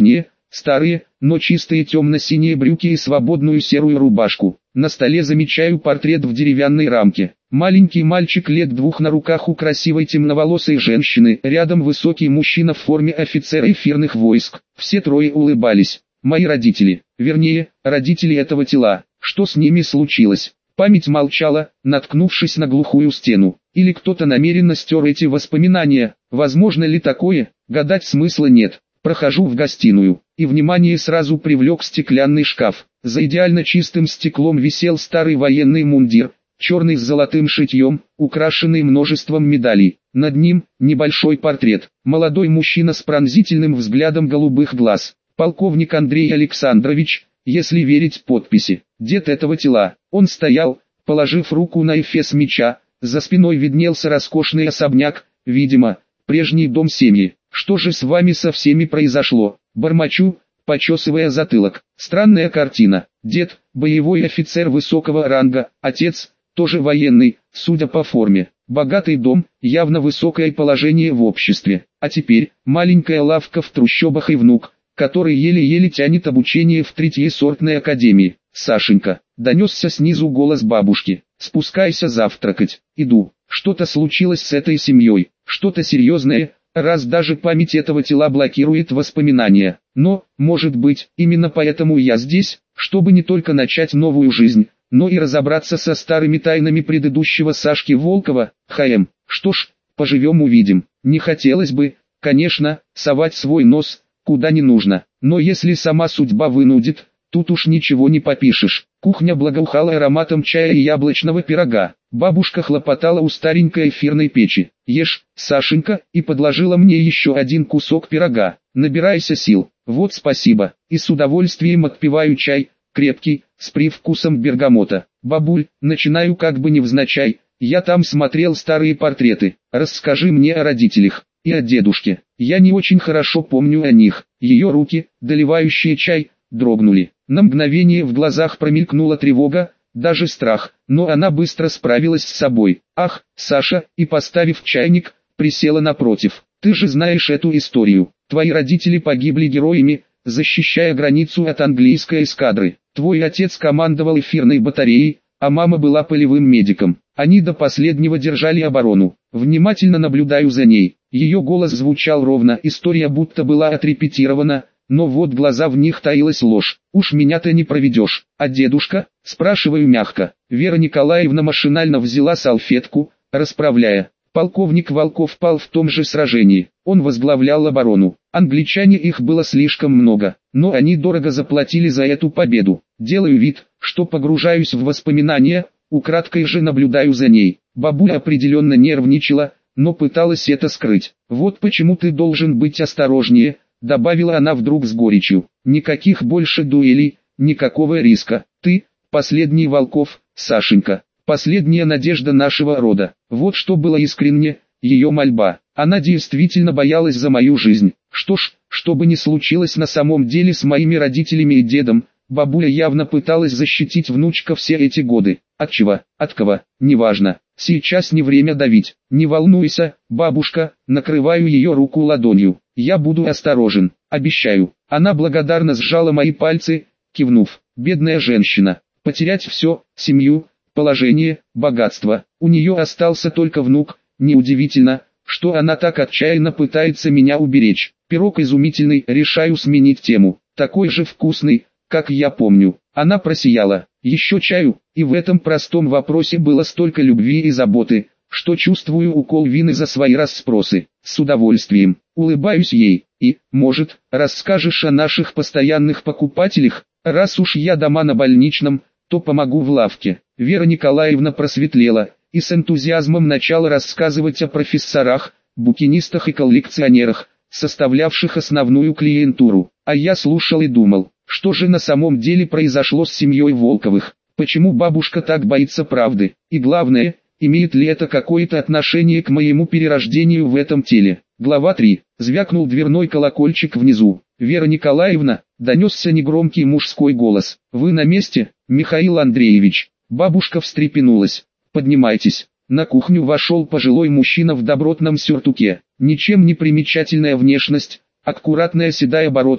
старые, но чистые темно-синие брюки и свободную серую рубашку. На столе замечаю портрет в деревянной рамке. Маленький мальчик лет 2 на руках у красивой темноволосой женщины, рядом высокий мужчина в форме офицера эфирных войск. Все трое улыбались. Мои родители, вернее, родители этого тела. Что с ними случилось? Память молчала, наткнувшись на глухую стену. Или кто-то намеренно стер эти воспоминания. Возможно ли такое? Гадать смысла нет. Прохожу в гостиную, и внимание сразу привлек стеклянный шкаф. За идеально чистым стеклом висел старый военный мундир, черный с золотым шитьем, украшенный множеством медалей. Над ним небольшой портрет. Молодой мужчина с пронзительным взглядом голубых глаз. Полковник Андрей Александрович, если верить подписи. Дед этого тела. Он стоял, положив руку на эфес меча. За спиной виднелся роскошный особняк, видимо, прежний дом семьи. Что же с вами со всеми произошло? Бормочу, почесывая затылок. Странная картина. Дед, боевой офицер высокого ранга, отец, тоже военный, судя по форме. Богатый дом, явно высокое положение в обществе. А теперь, маленькая лавка в трущобах и внук, который еле-еле тянет обучение в третьесортной академии. «Сашенька», — донесся снизу голос бабушки, — «спускайся завтракать». Иду. Что-то случилось с этой семьей, что-то серьезное, раз даже память этого тела блокирует воспоминания. Но, может быть, именно поэтому я здесь, чтобы не только начать новую жизнь, но и разобраться со старыми тайнами предыдущего Сашки Волкова. Что ж, поживем-увидим. Не хотелось бы, конечно, совать свой нос куда не нужно, но если сама судьба вынудит, тут уж ничего не попишешь. Кухня благоухала ароматом чая и яблочного пирога. Бабушка хлопотала у старенькой эфирной печи. «Ешь, Сашенька», и подложила мне еще один кусок пирога. «Набирайся сил». «Вот спасибо». И с удовольствием отпиваю чай, крепкий, с привкусом бергамота. «Бабуль», начинаю как бы невзначай, «я там смотрел старые портреты. Расскажи мне о родителях и о дедушке. Я не очень хорошо помню о них». Ее руки, доливающие чай, дрогнули. На мгновение в глазах промелькнула тревога, даже страх, но она быстро справилась с собой. «Ах, Саша», и поставив чайник, присела напротив. «Ты же знаешь эту историю. Твои родители погибли героями, защищая границу от английской эскадры. Твой отец командовал эфирной батареей, а мама была полевым медиком. Они до последнего держали оборону. Внимательно наблюдаю за ней. Ее голос звучал ровно, история будто была отрепетирована, но вот глаза в них таилась ложь. Уж меня-то не проведешь. А дедушка? Спрашиваю мягко. Вера Николаевна машинально взяла салфетку, расправляя. Полковник Волков пал в том же сражении. Он возглавлял оборону. Англичане их было слишком много, но они дорого заплатили за эту победу. Делаю вид, что погружаюсь в воспоминания, украдкой же наблюдаю за ней. Бабуля определенно нервничала, но пыталась это скрыть. «Вот почему ты должен быть осторожнее», добавила она вдруг с горечью. «Никаких больше дуэлей, никакого риска. Ты – последний Волков, Сашенька, последняя надежда нашего рода». Вот что было искренне, ее мольба. Она действительно боялась за мою жизнь. Что ж, что бы ни случилось на самом деле с моими родителями и дедом, бабуля явно пыталась защитить внучка все эти годы. От чего, от кого, неважно. Сейчас не время давить. Не волнуйся, бабушка, накрываю ее руку ладонью. Я буду осторожен, обещаю. Она благодарно сжала мои пальцы, кивнув. Бедная женщина. Потерять все, семью, положение, богатство. У нее остался только внук. Неудивительно, что она так отчаянно пытается меня уберечь. Пирог изумительный, решаю сменить тему. Такой же вкусный, как я помню. Она просияла. Еще чаю, и в этом простом вопросе было столько любви и заботы, что чувствую укол вины за свои расспросы. С удовольствием, улыбаюсь ей. И, может, расскажешь о наших постоянных покупателях? Раз уж я дома на больничном, то помогу в лавке. Вера Николаевна просветлела, и с энтузиазмом начала рассказывать о профессорах, букинистах и коллекционерах, составлявших основную клиентуру. А я слушал и думал, что же на самом деле произошло с семьей Волковых, почему бабушка так боится правды, и главное, имеет ли это какое-то отношение к моему перерождению в этом теле. Глава 3. Звякнул дверной колокольчик внизу. «Вера Николаевна», донесся негромкий мужской голос. «Вы на месте, Михаил Андреевич?» Бабушка встрепенулась. «Поднимайтесь». На кухню вошел пожилой мужчина в добротном сюртуке. Ничем не примечательная внешность, аккуратная седая бородка,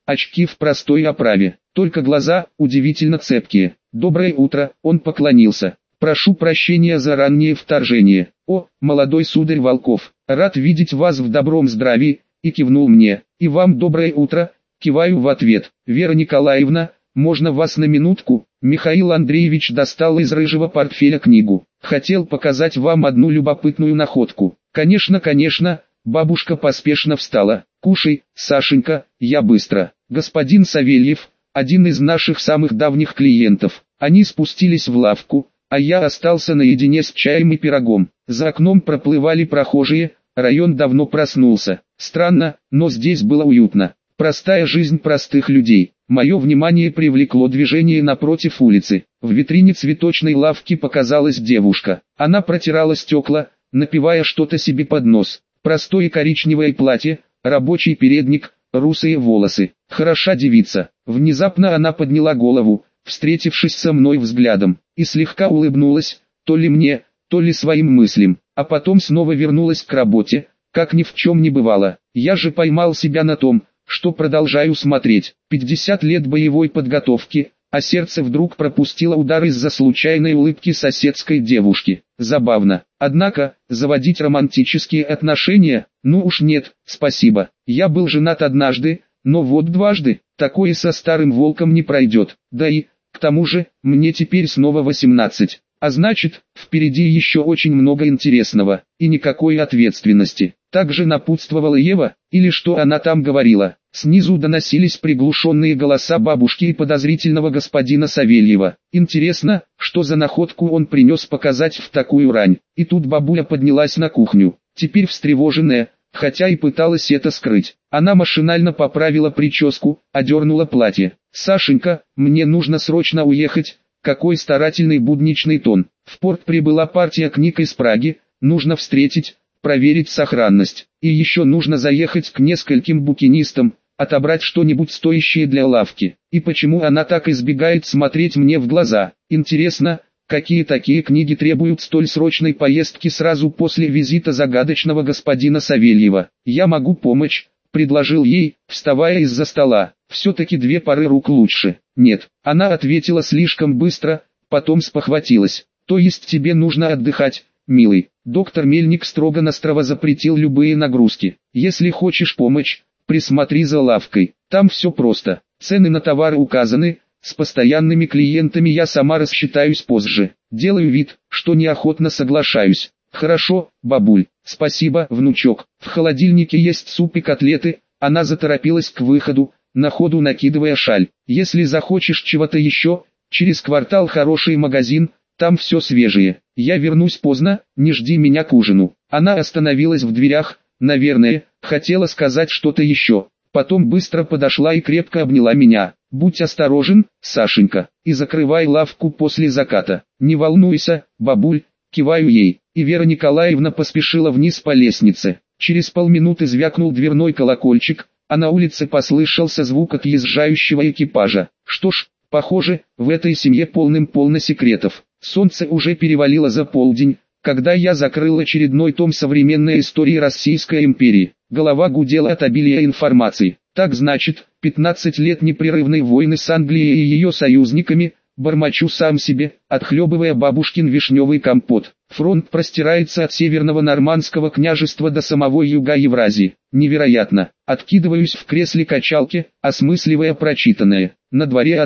очки в простой оправе, только глаза удивительно цепкие. «Доброе утро», он поклонился. «Прошу прощения за раннее вторжение. О, молодой сударь Волков, рад видеть вас в добром здравии», и кивнул мне. «И вам доброе утро», киваю в ответ. «Вера Николаевна, можно вас на минутку?» Михаил Андреевич достал из рыжего портфеля книгу. «Хотел показать вам одну любопытную находку». «Конечно, конечно», бабушка поспешно встала. «Кушай, Сашенька, я быстро». Господин Савельев, один из наших самых давних клиентов. Они спустились в лавку, а я остался наедине с чаем и пирогом. За окном проплывали прохожие, район давно проснулся. Странно, но здесь было уютно. Простая жизнь простых людей. Мое внимание привлекло движение напротив улицы. В витрине цветочной лавки показалась девушка. Она протирала стекла, напевая что-то себе под нос. Простое коричневое платье, рабочий передник, русые волосы. Хороша девица. Внезапно она подняла голову, встретившись со мной взглядом, и слегка улыбнулась, то ли мне, то ли своим мыслям, а потом снова вернулась к работе, как ни в чем не бывало. Я же поймал себя на том, что продолжаю смотреть. 50 лет боевой подготовки, а сердце вдруг пропустило удар из-за случайной улыбки соседской девушки. Забавно. Однако, заводить романтические отношения, ну уж нет, спасибо. Я был женат однажды, но вот дважды, такое со старым волком не пройдет. Да и, к тому же, мне теперь снова 18. А значит, впереди еще очень много интересного, и никакой ответственности. Также напутствовала Ева, или что она там говорила. Снизу доносились приглушенные голоса бабушки и подозрительного господина Савельева. Интересно, что за находку он принес показать в такую рань. И тут бабуля поднялась на кухню, теперь встревоженная, хотя и пыталась это скрыть. Она машинально поправила прическу, одернула платье. «Сашенька, мне нужно срочно уехать». Какой старательный будничный тон. В порт прибыла партия книг из Праги, нужно встретить, проверить сохранность. И еще нужно заехать к нескольким букинистам, отобрать что-нибудь стоящее для лавки. И почему она так избегает смотреть мне в глаза? Интересно, какие такие книги требуют столь срочной поездки сразу после визита загадочного господина Савельева? «Я могу помочь», — предложил ей, вставая из-за стола. «Все-таки 2 пары рук лучше». «Нет», — она ответила слишком быстро, потом спохватилась. «То есть тебе нужно отдыхать, милый?» Доктор Мельник строго-настрого запретил любые нагрузки. «Если хочешь помочь, присмотри за лавкой. Там все просто. Цены на товары указаны, с постоянными клиентами я сама рассчитаюсь позже». Делаю вид, что неохотно соглашаюсь. «Хорошо, бабуль, спасибо, внучок. В холодильнике есть суп и котлеты». Она заторопилась к выходу, на ходу накидывая шаль. «Если захочешь чего-то еще, через квартал хороший магазин, там все свежее. Я вернусь поздно, не жди меня к ужину». Она остановилась в дверях, наверное, хотела сказать что-то еще. Потом быстро подошла и крепко обняла меня. «Будь осторожен, Сашенька, и закрывай лавку после заката». «Не волнуйся, бабуль», киваю ей, и Вера Николаевна поспешила вниз по лестнице. Через полминуты звякнул дверной колокольчик, а на улице послышался звук отъезжающего экипажа. Что ж, похоже, в этой семье полным-полно секретов. Солнце уже перевалило за полдень, когда я закрыл очередной том современной истории Российской империи. Голова гудела от обилия информации. Так значит, 15 лет непрерывной войны с Англией и ее союзниками, бормочу сам себе, отхлебывая бабушкин вишневый компот. Фронт простирается от северного нормандского княжества до самого юга Евразии. Невероятно. Откидываюсь в кресле качалки, осмысливая прочитанное. На дворе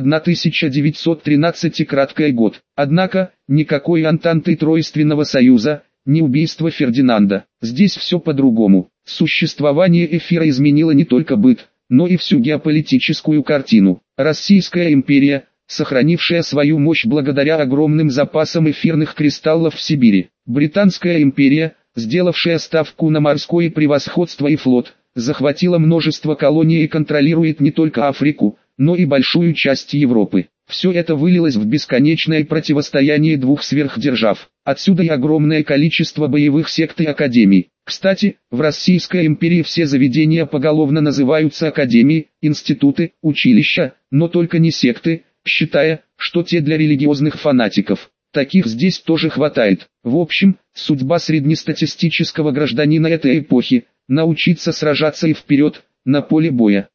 1913 краткий год. Однако, никакой Антанты Тройственного Союза, ни убийства Фердинанда. Здесь все по-другому. Существование эфира изменило не только быт, но и всю геополитическую картину. Российская империя, сохранившая свою мощь благодаря огромным запасам эфирных кристаллов в Сибири. Британская империя, сделавшая ставку на морское превосходство и флот, захватила множество колоний и контролирует не только Африку, но и большую часть Европы. Все это вылилось в бесконечное противостояние двух сверхдержав. Отсюда и огромное количество боевых сект и академий. Кстати, в Российской империи все заведения поголовно называются академии, институты, училища, но только не секты, считая, что те для религиозных фанатиков. Таких здесь тоже хватает. В общем, судьба среднестатистического гражданина этой эпохи – научиться сражаться и вперед, на поле боя.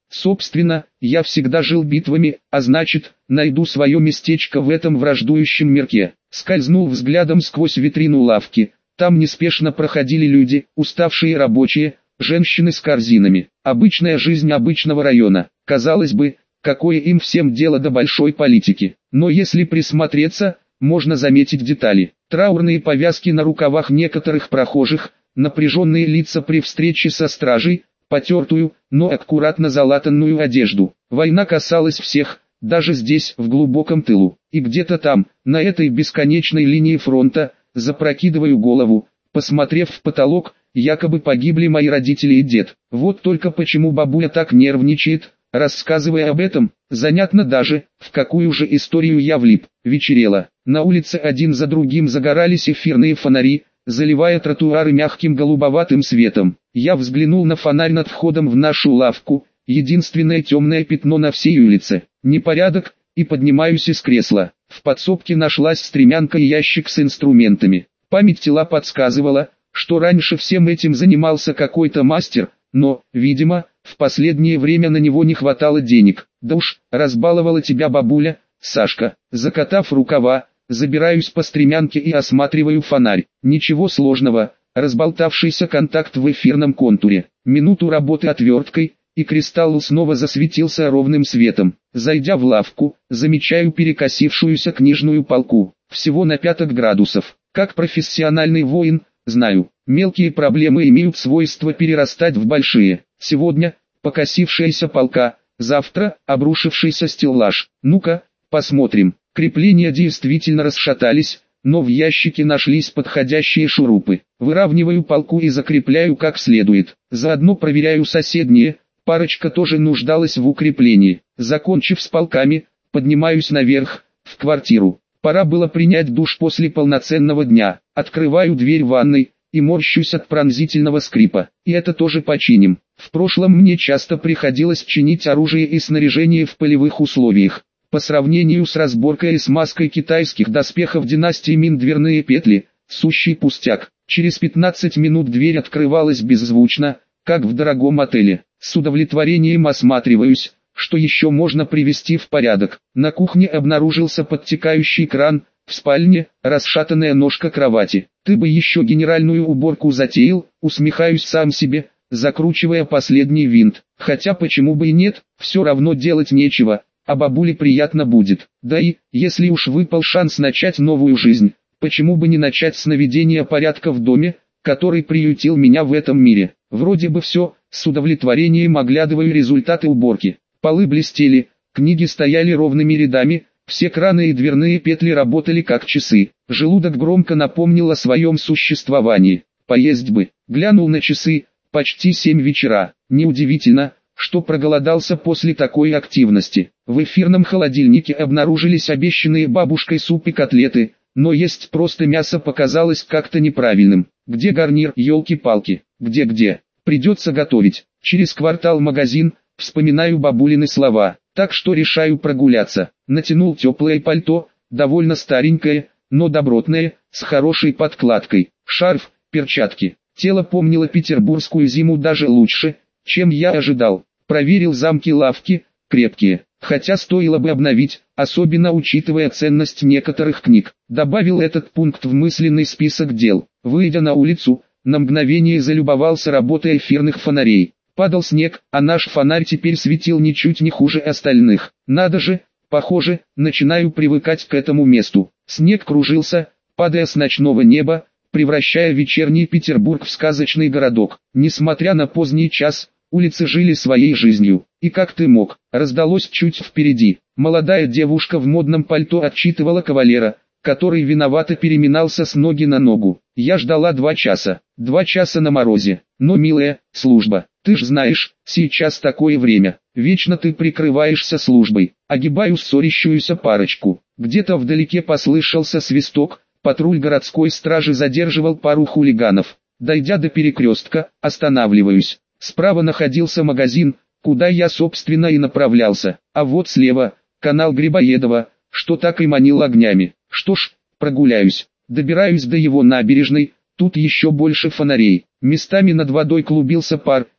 Собственно, я всегда жил битвами, а значит, найду свое местечко в этом враждующем мирке. Скользнул взглядом сквозь витрину лавки. Там неспешно проходили люди, уставшие рабочие, женщины с корзинами. Обычная жизнь обычного района. Казалось бы, какое им всем дело до большой политики. Но если присмотреться, можно заметить детали. Траурные повязки на рукавах некоторых прохожих, напряженные лица при встрече со стражей, потертую, но аккуратно залатанную одежду. Война касалась всех, даже здесь, в глубоком тылу. И где-то там, на этой бесконечной линии фронта, запрокидываю голову, посмотрев в потолок, якобы погибли мои родители и дед. Вот только почему бабуля так нервничает, рассказывая об этом, занятно даже, в какую же историю я влип. Вечерело. На улице один за другим загорались эфирные фонари, заливая тротуары мягким голубоватым светом. Я взглянул на фонарь над входом в нашу лавку, единственное темное пятно на всей улице. Непорядок, и поднимаюсь из кресла. В подсобке нашлась стремянка и ящик с инструментами. Память тела подсказывала, что раньше всем этим занимался какой-то мастер, но, видимо, в последнее время на него не хватало денег. Да уж, разбаловала тебя бабуля, Сашка. Закатав рукава, забираюсь по стремянке и осматриваю фонарь. Ничего сложного, разболтавшийся контакт в эфирном контуре. Минуту работы отверткой, и кристалл снова засветился ровным светом. Зайдя в лавку, замечаю перекосившуюся книжную полку. Всего на 5 градусов. Как профессиональный воин, знаю, мелкие проблемы имеют свойство перерастать в большие. Сегодня покосившаяся полка, завтра обрушившийся стеллаж. Ну-ка, посмотрим. Крепления действительно расшатались, но в ящике нашлись подходящие шурупы. Выравниваю полку и закрепляю как следует. Заодно проверяю соседние, парочка тоже нуждалась в укреплении. Закончив с полками, поднимаюсь наверх, в квартиру. Пора было принять душ после полноценного дня. Открываю дверь ванной и морщусь от пронзительного скрипа. И это тоже починим. В прошлом мне часто приходилось чинить оружие и снаряжение в полевых условиях. По сравнению с разборкой и смазкой китайских доспехов династии Мин дверные петли – сущий пустяк. Через 15 минут дверь открывалась беззвучно, как в дорогом отеле. С удовлетворением осматриваюсь, что еще можно привести в порядок. На кухне обнаружился подтекающий кран, в спальне – расшатанная ножка кровати. Ты бы еще генеральную уборку затеял, усмехаюсь сам себе, закручивая последний винт. Хотя почему бы и нет, все равно делать нечего. А бабуле приятно будет. Да и, если уж выпал шанс начать новую жизнь, почему бы не начать с наведения порядка в доме, который приютил меня в этом мире. Вроде бы все, с удовлетворением оглядываю результаты уборки. Полы блестели, книги стояли ровными рядами, все краны и дверные петли работали как часы. Желудок громко напомнил о своем существовании. Поесть бы. Глянул на часы, почти 7 вечера. Неудивительно, что проголодался после такой активности. В эфирном холодильнике обнаружились обещанные бабушкой суп и котлеты, но есть просто мясо показалось как-то неправильным. Где гарнир, елки-палки? Где? Придется готовить. Через квартал магазин, вспоминаю бабулины слова, так что решаю прогуляться. Натянул теплое пальто, довольно старенькое, но добротное, с хорошей подкладкой. Шарф, перчатки. Тело помнило петербургскую зиму даже лучше, чем я ожидал. Проверил замки лавки, крепкие, хотя стоило бы обновить, особенно учитывая ценность некоторых книг. Добавил этот пункт в мысленный список дел. Выйдя на улицу, на мгновение залюбовался работой эфирных фонарей. Падал снег, а наш фонарь теперь светил ничуть не хуже остальных. Надо же, похоже, начинаю привыкать к этому месту. Снег кружился, падая с ночного неба, превращая вечерний Петербург в сказочный городок. Несмотря на поздний час, улицы жили своей жизнью. И как ты мог, раздалось чуть впереди. Молодая девушка в модном пальто отчитывала кавалера, который виновато переминался с ноги на ногу. Я ждала 2 часа. 2 часа на морозе. Но, милая, служба. Ты ж знаешь, сейчас такое время. Вечно ты прикрываешься службой. Огибаю ссорящуюся парочку. Где-то вдалеке послышался свисток. Патруль городской стражи задерживал пару хулиганов. Дойдя до перекрестка, останавливаюсь. Справа находился магазин, куда я собственно и направлялся. А вот слева, канал Грибоедова, что так и манил огнями. Что ж, прогуляюсь. Добираюсь до его набережной, тут еще больше фонарей. Местами над водой клубился пар,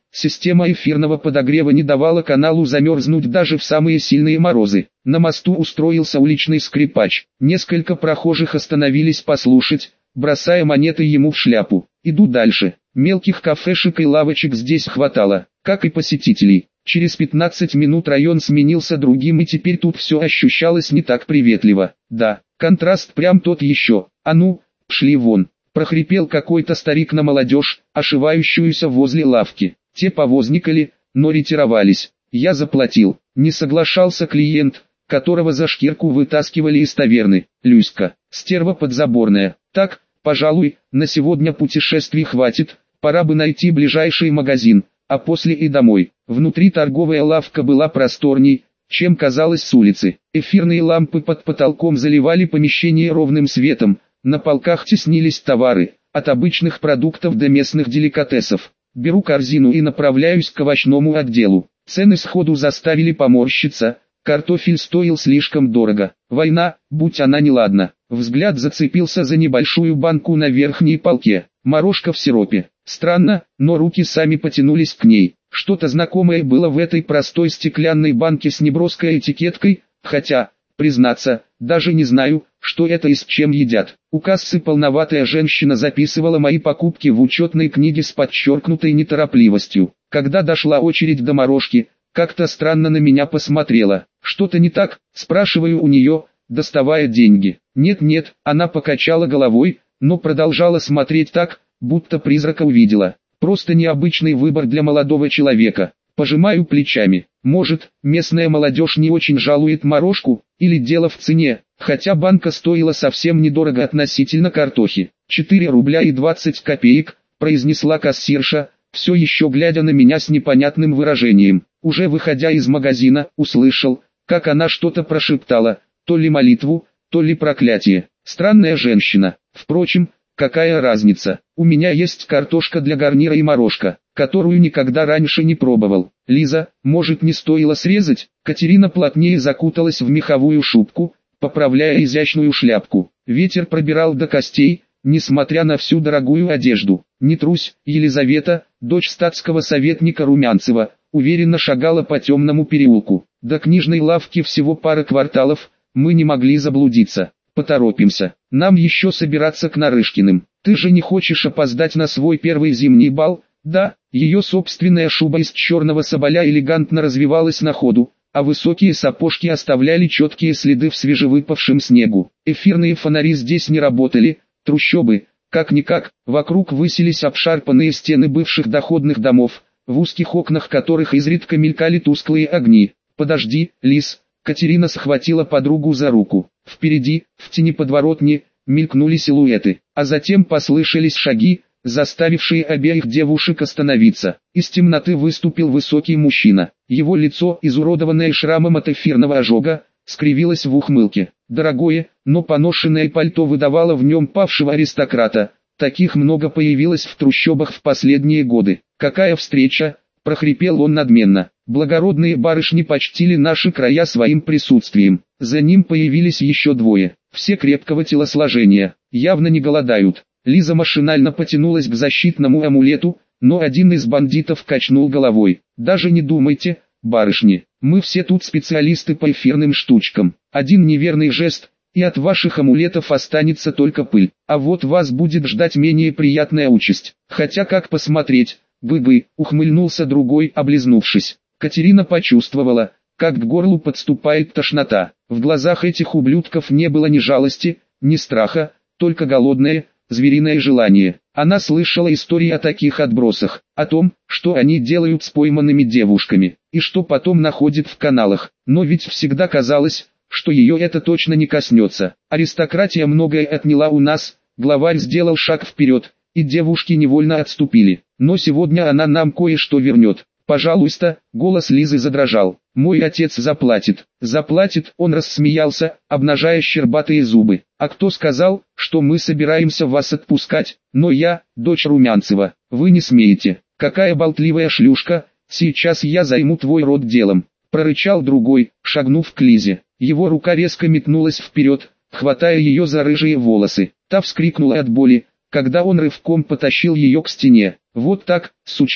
Система эфирного подогрева не давала каналу замерзнуть даже в самые сильные морозы. На мосту устроился уличный скрипач. Несколько прохожих остановились послушать, бросая монеты ему в шляпу. Иду дальше. Мелких кафешек и лавочек здесь хватало, как и посетителей. Через 15 минут район сменился другим, и теперь тут все ощущалось не так приветливо. Да, контраст прям тот еще. А ну, пшли вон, прохрипел какой-то старик на молодежь, ошивающуюся возле лавки. Те повозникали, но ретировались. Я заплатил. Не соглашался клиент, которого за шкирку вытаскивали из таверны. Люська, стерва подзаборная. Так, пожалуй, на сегодня путешествий хватит, пора бы найти ближайший магазин, а после и домой. Внутри торговая лавка была просторней, чем казалось с улицы. Эфирные лампы под потолком заливали помещение ровным светом, на полках теснились товары, от обычных продуктов до местных деликатесов. Беру корзину и направляюсь к овощному отделу. Цены сходу заставили поморщиться, картофель стоил слишком дорого. Война, будь она неладна. Взгляд зацепился за небольшую банку на верхней полке. Морожка в сиропе. Странно, но руки сами потянулись к ней. Что-то знакомое было в этой простой стеклянной банке с неброской этикеткой, хотя, признаться, даже не знаю, что это и с чем едят. У кассы полноватая женщина записывала мои покупки в учетной книге с подчеркнутой неторопливостью. Когда дошла очередь до морожки, как-то странно на меня посмотрела. «Что-то не так?» – спрашиваю у нее, доставая деньги. «Нет-нет», она покачала головой, но продолжала смотреть так, будто призрака увидела. Просто необычный выбор для молодого человека. Пожимаю плечами. Может, местная молодежь не очень жалует морожку, или дело в цене, хотя банка стоила совсем недорого относительно картохи. 4 рубля и 20 копеек, произнесла кассирша, все еще глядя на меня с непонятным выражением. Уже выходя из магазина, услышал, как она что-то прошептала, то ли молитву, то ли проклятие. Странная женщина. Впрочем, какая разница, у меня есть картошка для гарнира и морожка, которую никогда раньше не пробовал. Лиза, может, не стоило срезать? Катерина плотнее закуталась в меховую шубку, поправляя изящную шляпку. Ветер пробирал до костей, несмотря на всю дорогую одежду. Не трусь, Елизавета, дочь статского советника Румянцева, уверенно шагала по темному переулку. До книжной лавки всего пара кварталов, мы не могли заблудиться. Поторопимся, нам еще собираться к Нарышкиным. Ты же не хочешь опоздать на свой первый зимний бал? Да, ее собственная шуба из черного соболя элегантно развивалась на ходу, а высокие сапожки оставляли четкие следы в свежевыпавшем снегу. Эфирные фонари здесь не работали, трущобы, как-никак, вокруг высились обшарпанные стены бывших доходных домов, в узких окнах которых изредка мелькали тусклые огни. «Подожди, Лиз!» Катерина схватила подругу за руку. Впереди, в тени подворотни, мелькнули силуэты, а затем послышались шаги, заставившие обеих девушек остановиться. Из темноты выступил высокий мужчина. Его лицо, изуродованное шрамом от эфирного ожога, скривилось в ухмылке. Дорогое, но поношенное пальто выдавало в нем павшего аристократа. Таких много появилось в трущобах в последние годы. «Какая встреча!» – прохрипел он надменно. Благородные барышни почтили наши края своим присутствием. За ним появились еще двое. Все крепкого телосложения, явно не голодают. Лиза машинально потянулась к защитному амулету, но один из бандитов качнул головой. «Даже не думайте, барышни, мы все тут специалисты по эфирным штучкам. Один неверный жест, и от ваших амулетов останется только пыль. А вот вас будет ждать менее приятная участь. Хотя как посмотреть, бы, ухмыльнулся другой, облизнувшись. Катерина почувствовала, как к горлу подступает тошнота. В глазах этих ублюдков не было ни жалости, ни страха, только голодное, звериное желание. Она слышала истории о таких отбросах, о том, что они делают с пойманными девушками, и что потом находят в каналах. Но ведь всегда казалось, что ее это точно не коснется. Аристократия многое отняла у нас, главарь сделал шаг вперед, и девушки невольно отступили. Но сегодня она нам кое-что вернет. «Пожалуйста», голос Лизы задрожал. «Мой отец заплатит». «Заплатит», он рассмеялся, обнажая щербатые зубы. «А кто сказал, что мы собираемся вас отпускать? Но я, дочь Румянцева, вы не смеете. Какая болтливая шлюшка, сейчас я займу твой род делом», прорычал другой, шагнув к Лизе. Его рука резко метнулась вперед, хватая ее за рыжие волосы. Та вскрикнула от боли, когда он рывком потащил ее к стене. «Вот так, сучка,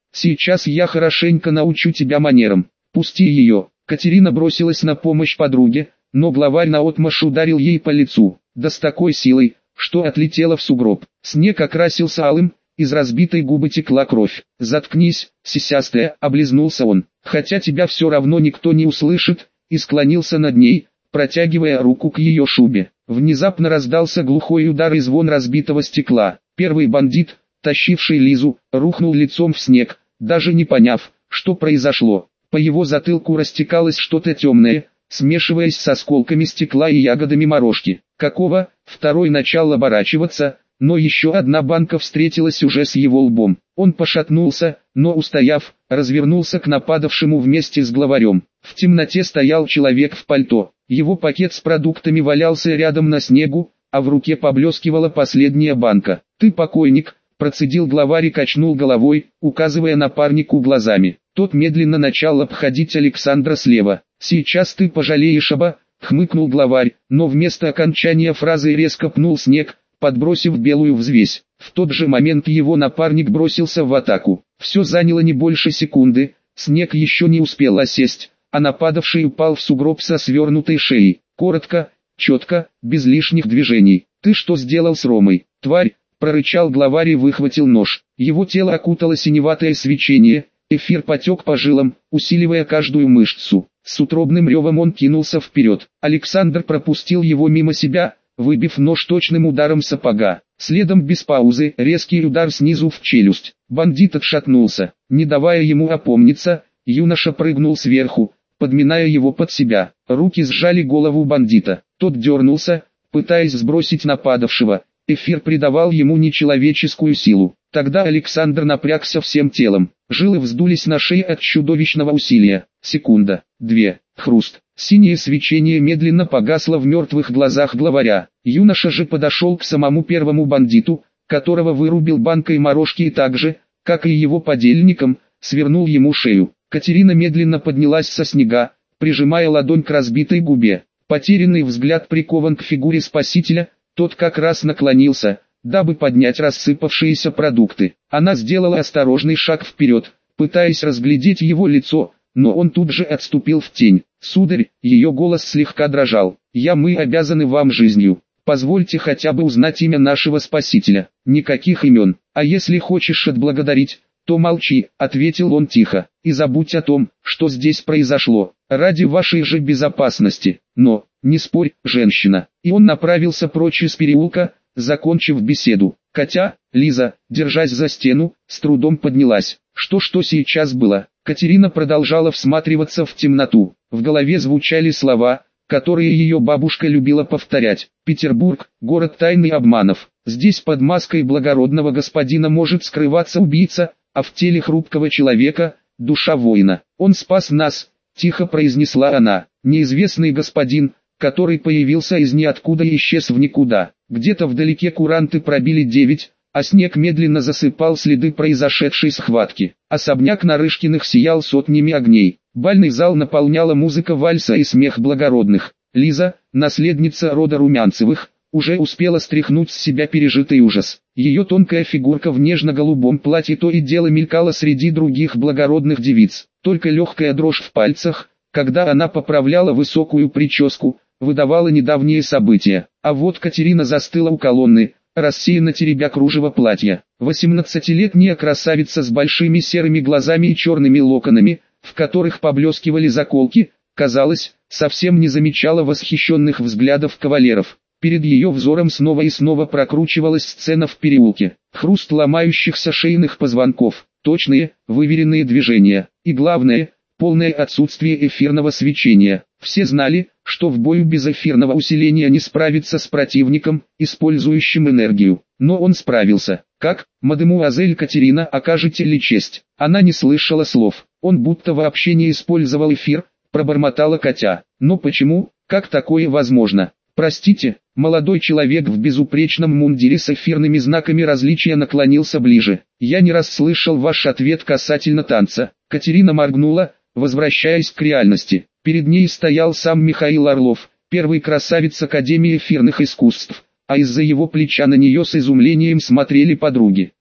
Сейчас я хорошенько научу тебя манерам. Пусти ее. Катерина бросилась на помощь подруге, но главарь наотмашь ударил ей по лицу, да с такой силой, что отлетела в сугроб. Снег окрасился алым, из разбитой губы текла кровь. «Заткнись, сисястая», — облизнулся он, — «хотя тебя все равно никто не услышит», и склонился над ней, протягивая руку к ее шубе. Внезапно раздался глухой удар и звон разбитого стекла. Первый бандит, тащивший Лизу, рухнул лицом в снег, даже не поняв, что произошло. По его затылку растекалось что-то темное, смешиваясь с осколками стекла и ягодами морожки. Какого? Второй начал оборачиваться, но еще одна банка встретилась уже с его лбом. Он пошатнулся, но устояв, развернулся к нападавшему вместе с главарем. В темноте стоял человек в пальто. Его пакет с продуктами валялся рядом на снегу, а в руке поблескивала последняя банка. «Ты покойник», — процедил главарь и качнул головой, указывая напарнику глазами. Тот медленно начал обходить Александра слева. «Сейчас ты пожалеешь хмыкнул главарь, но вместо окончания фразы резко пнул снег, подбросив белую взвесь. В тот же момент его напарник бросился в атаку. Все заняло не больше секунды, снег еще не успел осесть, а нападавший упал в сугроб со свернутой шеей. Коротко, четко, без лишних движений. «Ты что сделал с Ромой, тварь?» — прорычал главарь и выхватил нож. Его тело окутало синеватое свечение, эфир потек по жилам, усиливая каждую мышцу. С утробным ревом он кинулся вперед. Александр пропустил его мимо себя, выбив нож точным ударом сапога. Следом без паузы резкий удар снизу в челюсть. Бандит отшатнулся. Не давая ему опомниться, юноша прыгнул сверху, подминая его под себя. Руки сжали голову бандита. Тот дернулся, пытаясь сбросить нападавшего. Эфир придавал ему нечеловеческую силу. Тогда Александр напрягся всем телом. Жилы вздулись на шее от чудовищного усилия. Секунда, две, хруст. Синее свечение медленно погасло в мертвых глазах главаря. Юноша же подошел к самому первому бандиту, которого вырубил банкой морожки и так же, как и его подельникам, свернул ему шею. Катерина медленно поднялась со снега, прижимая ладонь к разбитой губе. Потерянный взгляд прикован к фигуре спасителя, тот как раз наклонился, дабы поднять рассыпавшиеся продукты. Она сделала осторожный шаг вперед, пытаясь разглядеть его лицо, но он тут же отступил в тень. «Сударь», ее голос слегка дрожал, мы обязаны вам жизнью. Позвольте хотя бы узнать имя нашего спасителя». «Никаких имен, а если хочешь отблагодарить, то молчи», — ответил он тихо, «и забудь о том, что здесь произошло, ради вашей же безопасности. Но, не спорь, женщина». И он направился прочь из переулка, закончив беседу. Катя, Лиза, держась за стену, с трудом поднялась. Что сейчас было? Катерина продолжала всматриваться в темноту. В голове звучали слова, которые ее бабушка любила повторять. «Петербург, город тайн и обманов. Здесь под маской благородного господина может скрываться убийца, а в теле хрупкого человека – душа воина. Он спас нас», – тихо произнесла она. «Неизвестный господин, который появился из ниоткуда и исчез в никуда». Где-то вдалеке куранты пробили 9, а снег медленно засыпал следы произошедшей схватки. Особняк Нарышкиных сиял сотнями огней. Бальный зал наполняла музыка вальса и смех благородных. Лиза, наследница рода Румянцевых, уже успела стряхнуть с себя пережитый ужас. Ее тонкая фигурка в нежно-голубом платье то и дело мелькала среди других благородных девиц. Только легкая дрожь в пальцах, когда она поправляла высокую прическу, выдавала недавние события. А вот Катерина застыла у колонны, рассеянно теребя кружево платья. 18-летняя красавица с большими серыми глазами и черными локонами, в которых поблескивали заколки, казалось, совсем не замечала восхищенных взглядов кавалеров. Перед ее взором снова и снова прокручивалась сцена в переулке. Хруст ломающихся шейных позвонков, точные, выверенные движения, и главное, полное отсутствие эфирного свечения. Все знали, что в бою без эфирного усиления не справиться с противником, использующим энергию. Но он справился. «Как, мадемуазель Катерина, окажете ли честь?» Она не слышала слов. Он будто вообще не использовал эфир, пробормотала Катя. «Но почему? Как такое возможно?» «Простите», молодой человек в безупречном мундире с эфирными знаками различия наклонился ближе. «Я не расслышал ваш ответ касательно танца». Катерина моргнула, возвращаясь к реальности. Перед ней стоял сам Михаил Орлов, первый красавец Академии эфирных искусств, а из-за его плеча на нее с изумлением смотрели подруги.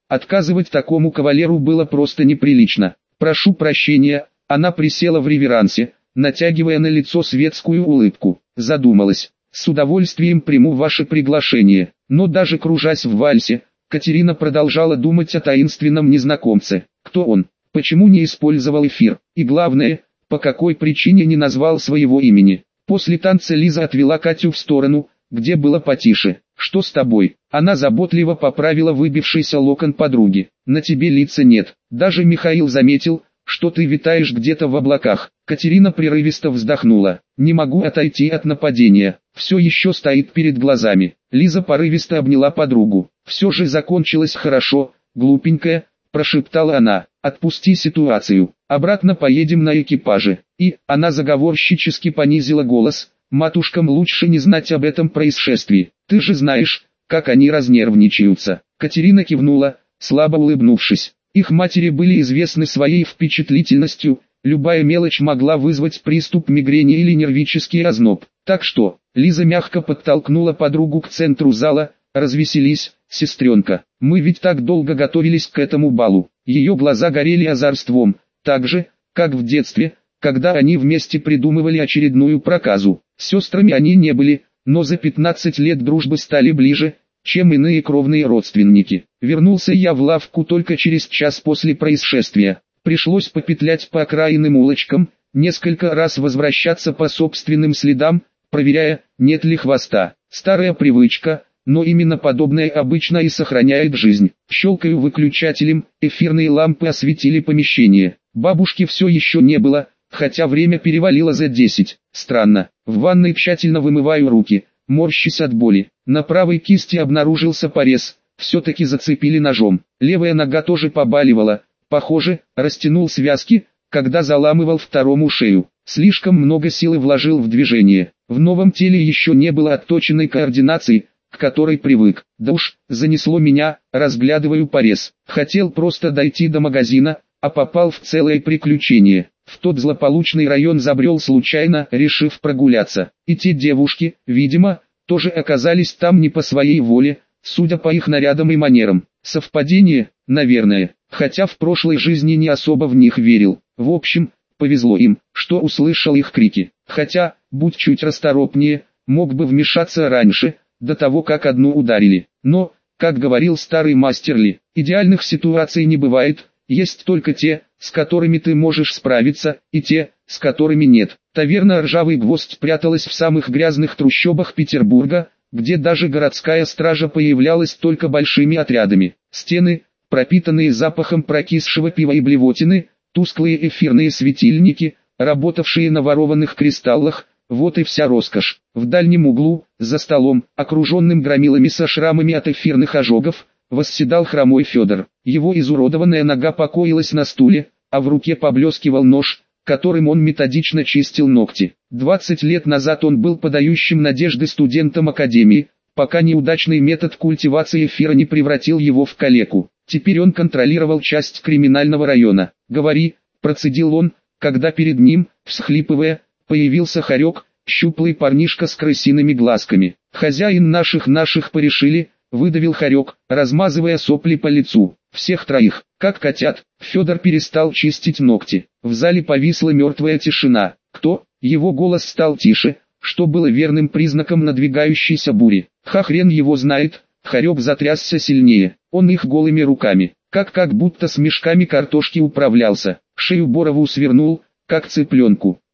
Отказывать такому кавалеру было просто неприлично. «Прошу прощения», она присела в реверансе, натягивая на лицо светскую улыбку. Задумалась. «С удовольствием приму ваше приглашение». Но даже кружась в вальсе, Катерина продолжала думать о таинственном незнакомце. Кто он? Почему не использовал эфир? И главное, по какой причине не назвал своего имени? После танца Лиза отвела Катю в сторону, где было потише. «Что с тобой?» Она заботливо поправила выбившийся локон подруги. «На тебе лица нет. Даже Михаил заметил, что ты витаешь где-то в облаках». Катерина прерывисто вздохнула. «Не могу отойти от нападения. Все еще стоит перед глазами». Лиза порывисто обняла подругу. «Все же закончилось хорошо, глупенькая», – прошептала она. «Отпусти ситуацию. Обратно поедем на экипаже». И, она заговорщически понизила голос, «матушкам лучше не знать об этом происшествии. Ты же знаешь, как они разнервничаются». Катерина кивнула, слабо улыбнувшись. Их матери были известны своей впечатлительностью, любая мелочь могла вызвать приступ мигрени или нервический озноб. Так что, Лиза мягко подтолкнула подругу к центру зала. «Развеселись, сестренка, мы ведь так долго готовились к этому балу». Ее глаза горели озорством, так же, как в детстве, когда они вместе придумывали очередную проказу. Сестрами они не были, но за 15 лет дружбы стали ближе, чем иные кровные родственники. Вернулся я в лавку только через час после происшествия. Пришлось попетлять по окраинным улочкам, несколько раз возвращаться по собственным следам, проверяя, нет ли хвоста. Старая привычка, но именно подобное обычно и сохраняет жизнь. Щелкаю выключателем, эфирные лампы осветили помещение. Бабушки все еще не было, хотя время перевалило за 10. Странно. В ванной тщательно вымываю руки, морщась от боли. На правой кисти обнаружился порез, все-таки зацепили ножом. Левая нога тоже побаливала, похоже, растянул связки, когда заламывал второму шею. Слишком много силы вложил в движение. В новом теле еще не было отточенной координации, к которой привык. Да уж, занесло меня, разглядываю порез. Хотел просто дойти до магазина, а попал в целое приключение. В тот злополучный район забрел случайно, решив прогуляться. И те девушки, видимо, тоже оказались там не по своей воле, судя по их нарядам и манерам. Совпадение, наверное, хотя в прошлой жизни не особо в них верил. В общем, повезло им, что услышал их крики. Хотя, будь чуть расторопнее, мог бы вмешаться раньше, до того как одну ударили. Но, как говорил старый мастер Ли, идеальных ситуаций не бывает, есть только те, с которыми ты можешь справиться, и те, с которыми нет. Таверна «Ржавый гвоздь» пряталась в самых грязных трущобах Петербурга, где даже городская стража появлялась только большими отрядами. Стены, пропитанные запахом прокисшего пива и блевотины, тусклые эфирные светильники, работавшие на ворованных кристаллах, вот и вся роскошь. В дальнем углу, за столом, окруженным громилами со шрамами от эфирных ожогов, восседал хромой Федор. Его изуродованная нога покоилась на стуле, а в руке поблескивал нож, которым он методично чистил ногти. 20 лет назад он был подающим надежды студентом академии, пока неудачный метод культивации эфира не превратил его в калеку. Теперь он контролировал часть криминального района. «Говори», – процедил он, когда перед ним, всхлипывая, появился хорек, щуплый парнишка с крысиными глазками. «Хозяин наших порешили», – выдавил хорек, размазывая сопли по лицу. «Всех троих, как котят». Федор перестал чистить ногти. В зале повисла мертвая тишина. «Кто?» Его голос стал тише, что было верным признаком надвигающейся бури. «Хрен его знает». Хорек затрясся сильнее. Он их голыми руками, как будто с мешками картошки управлялся. Шею Борову свернул, как цыпленку.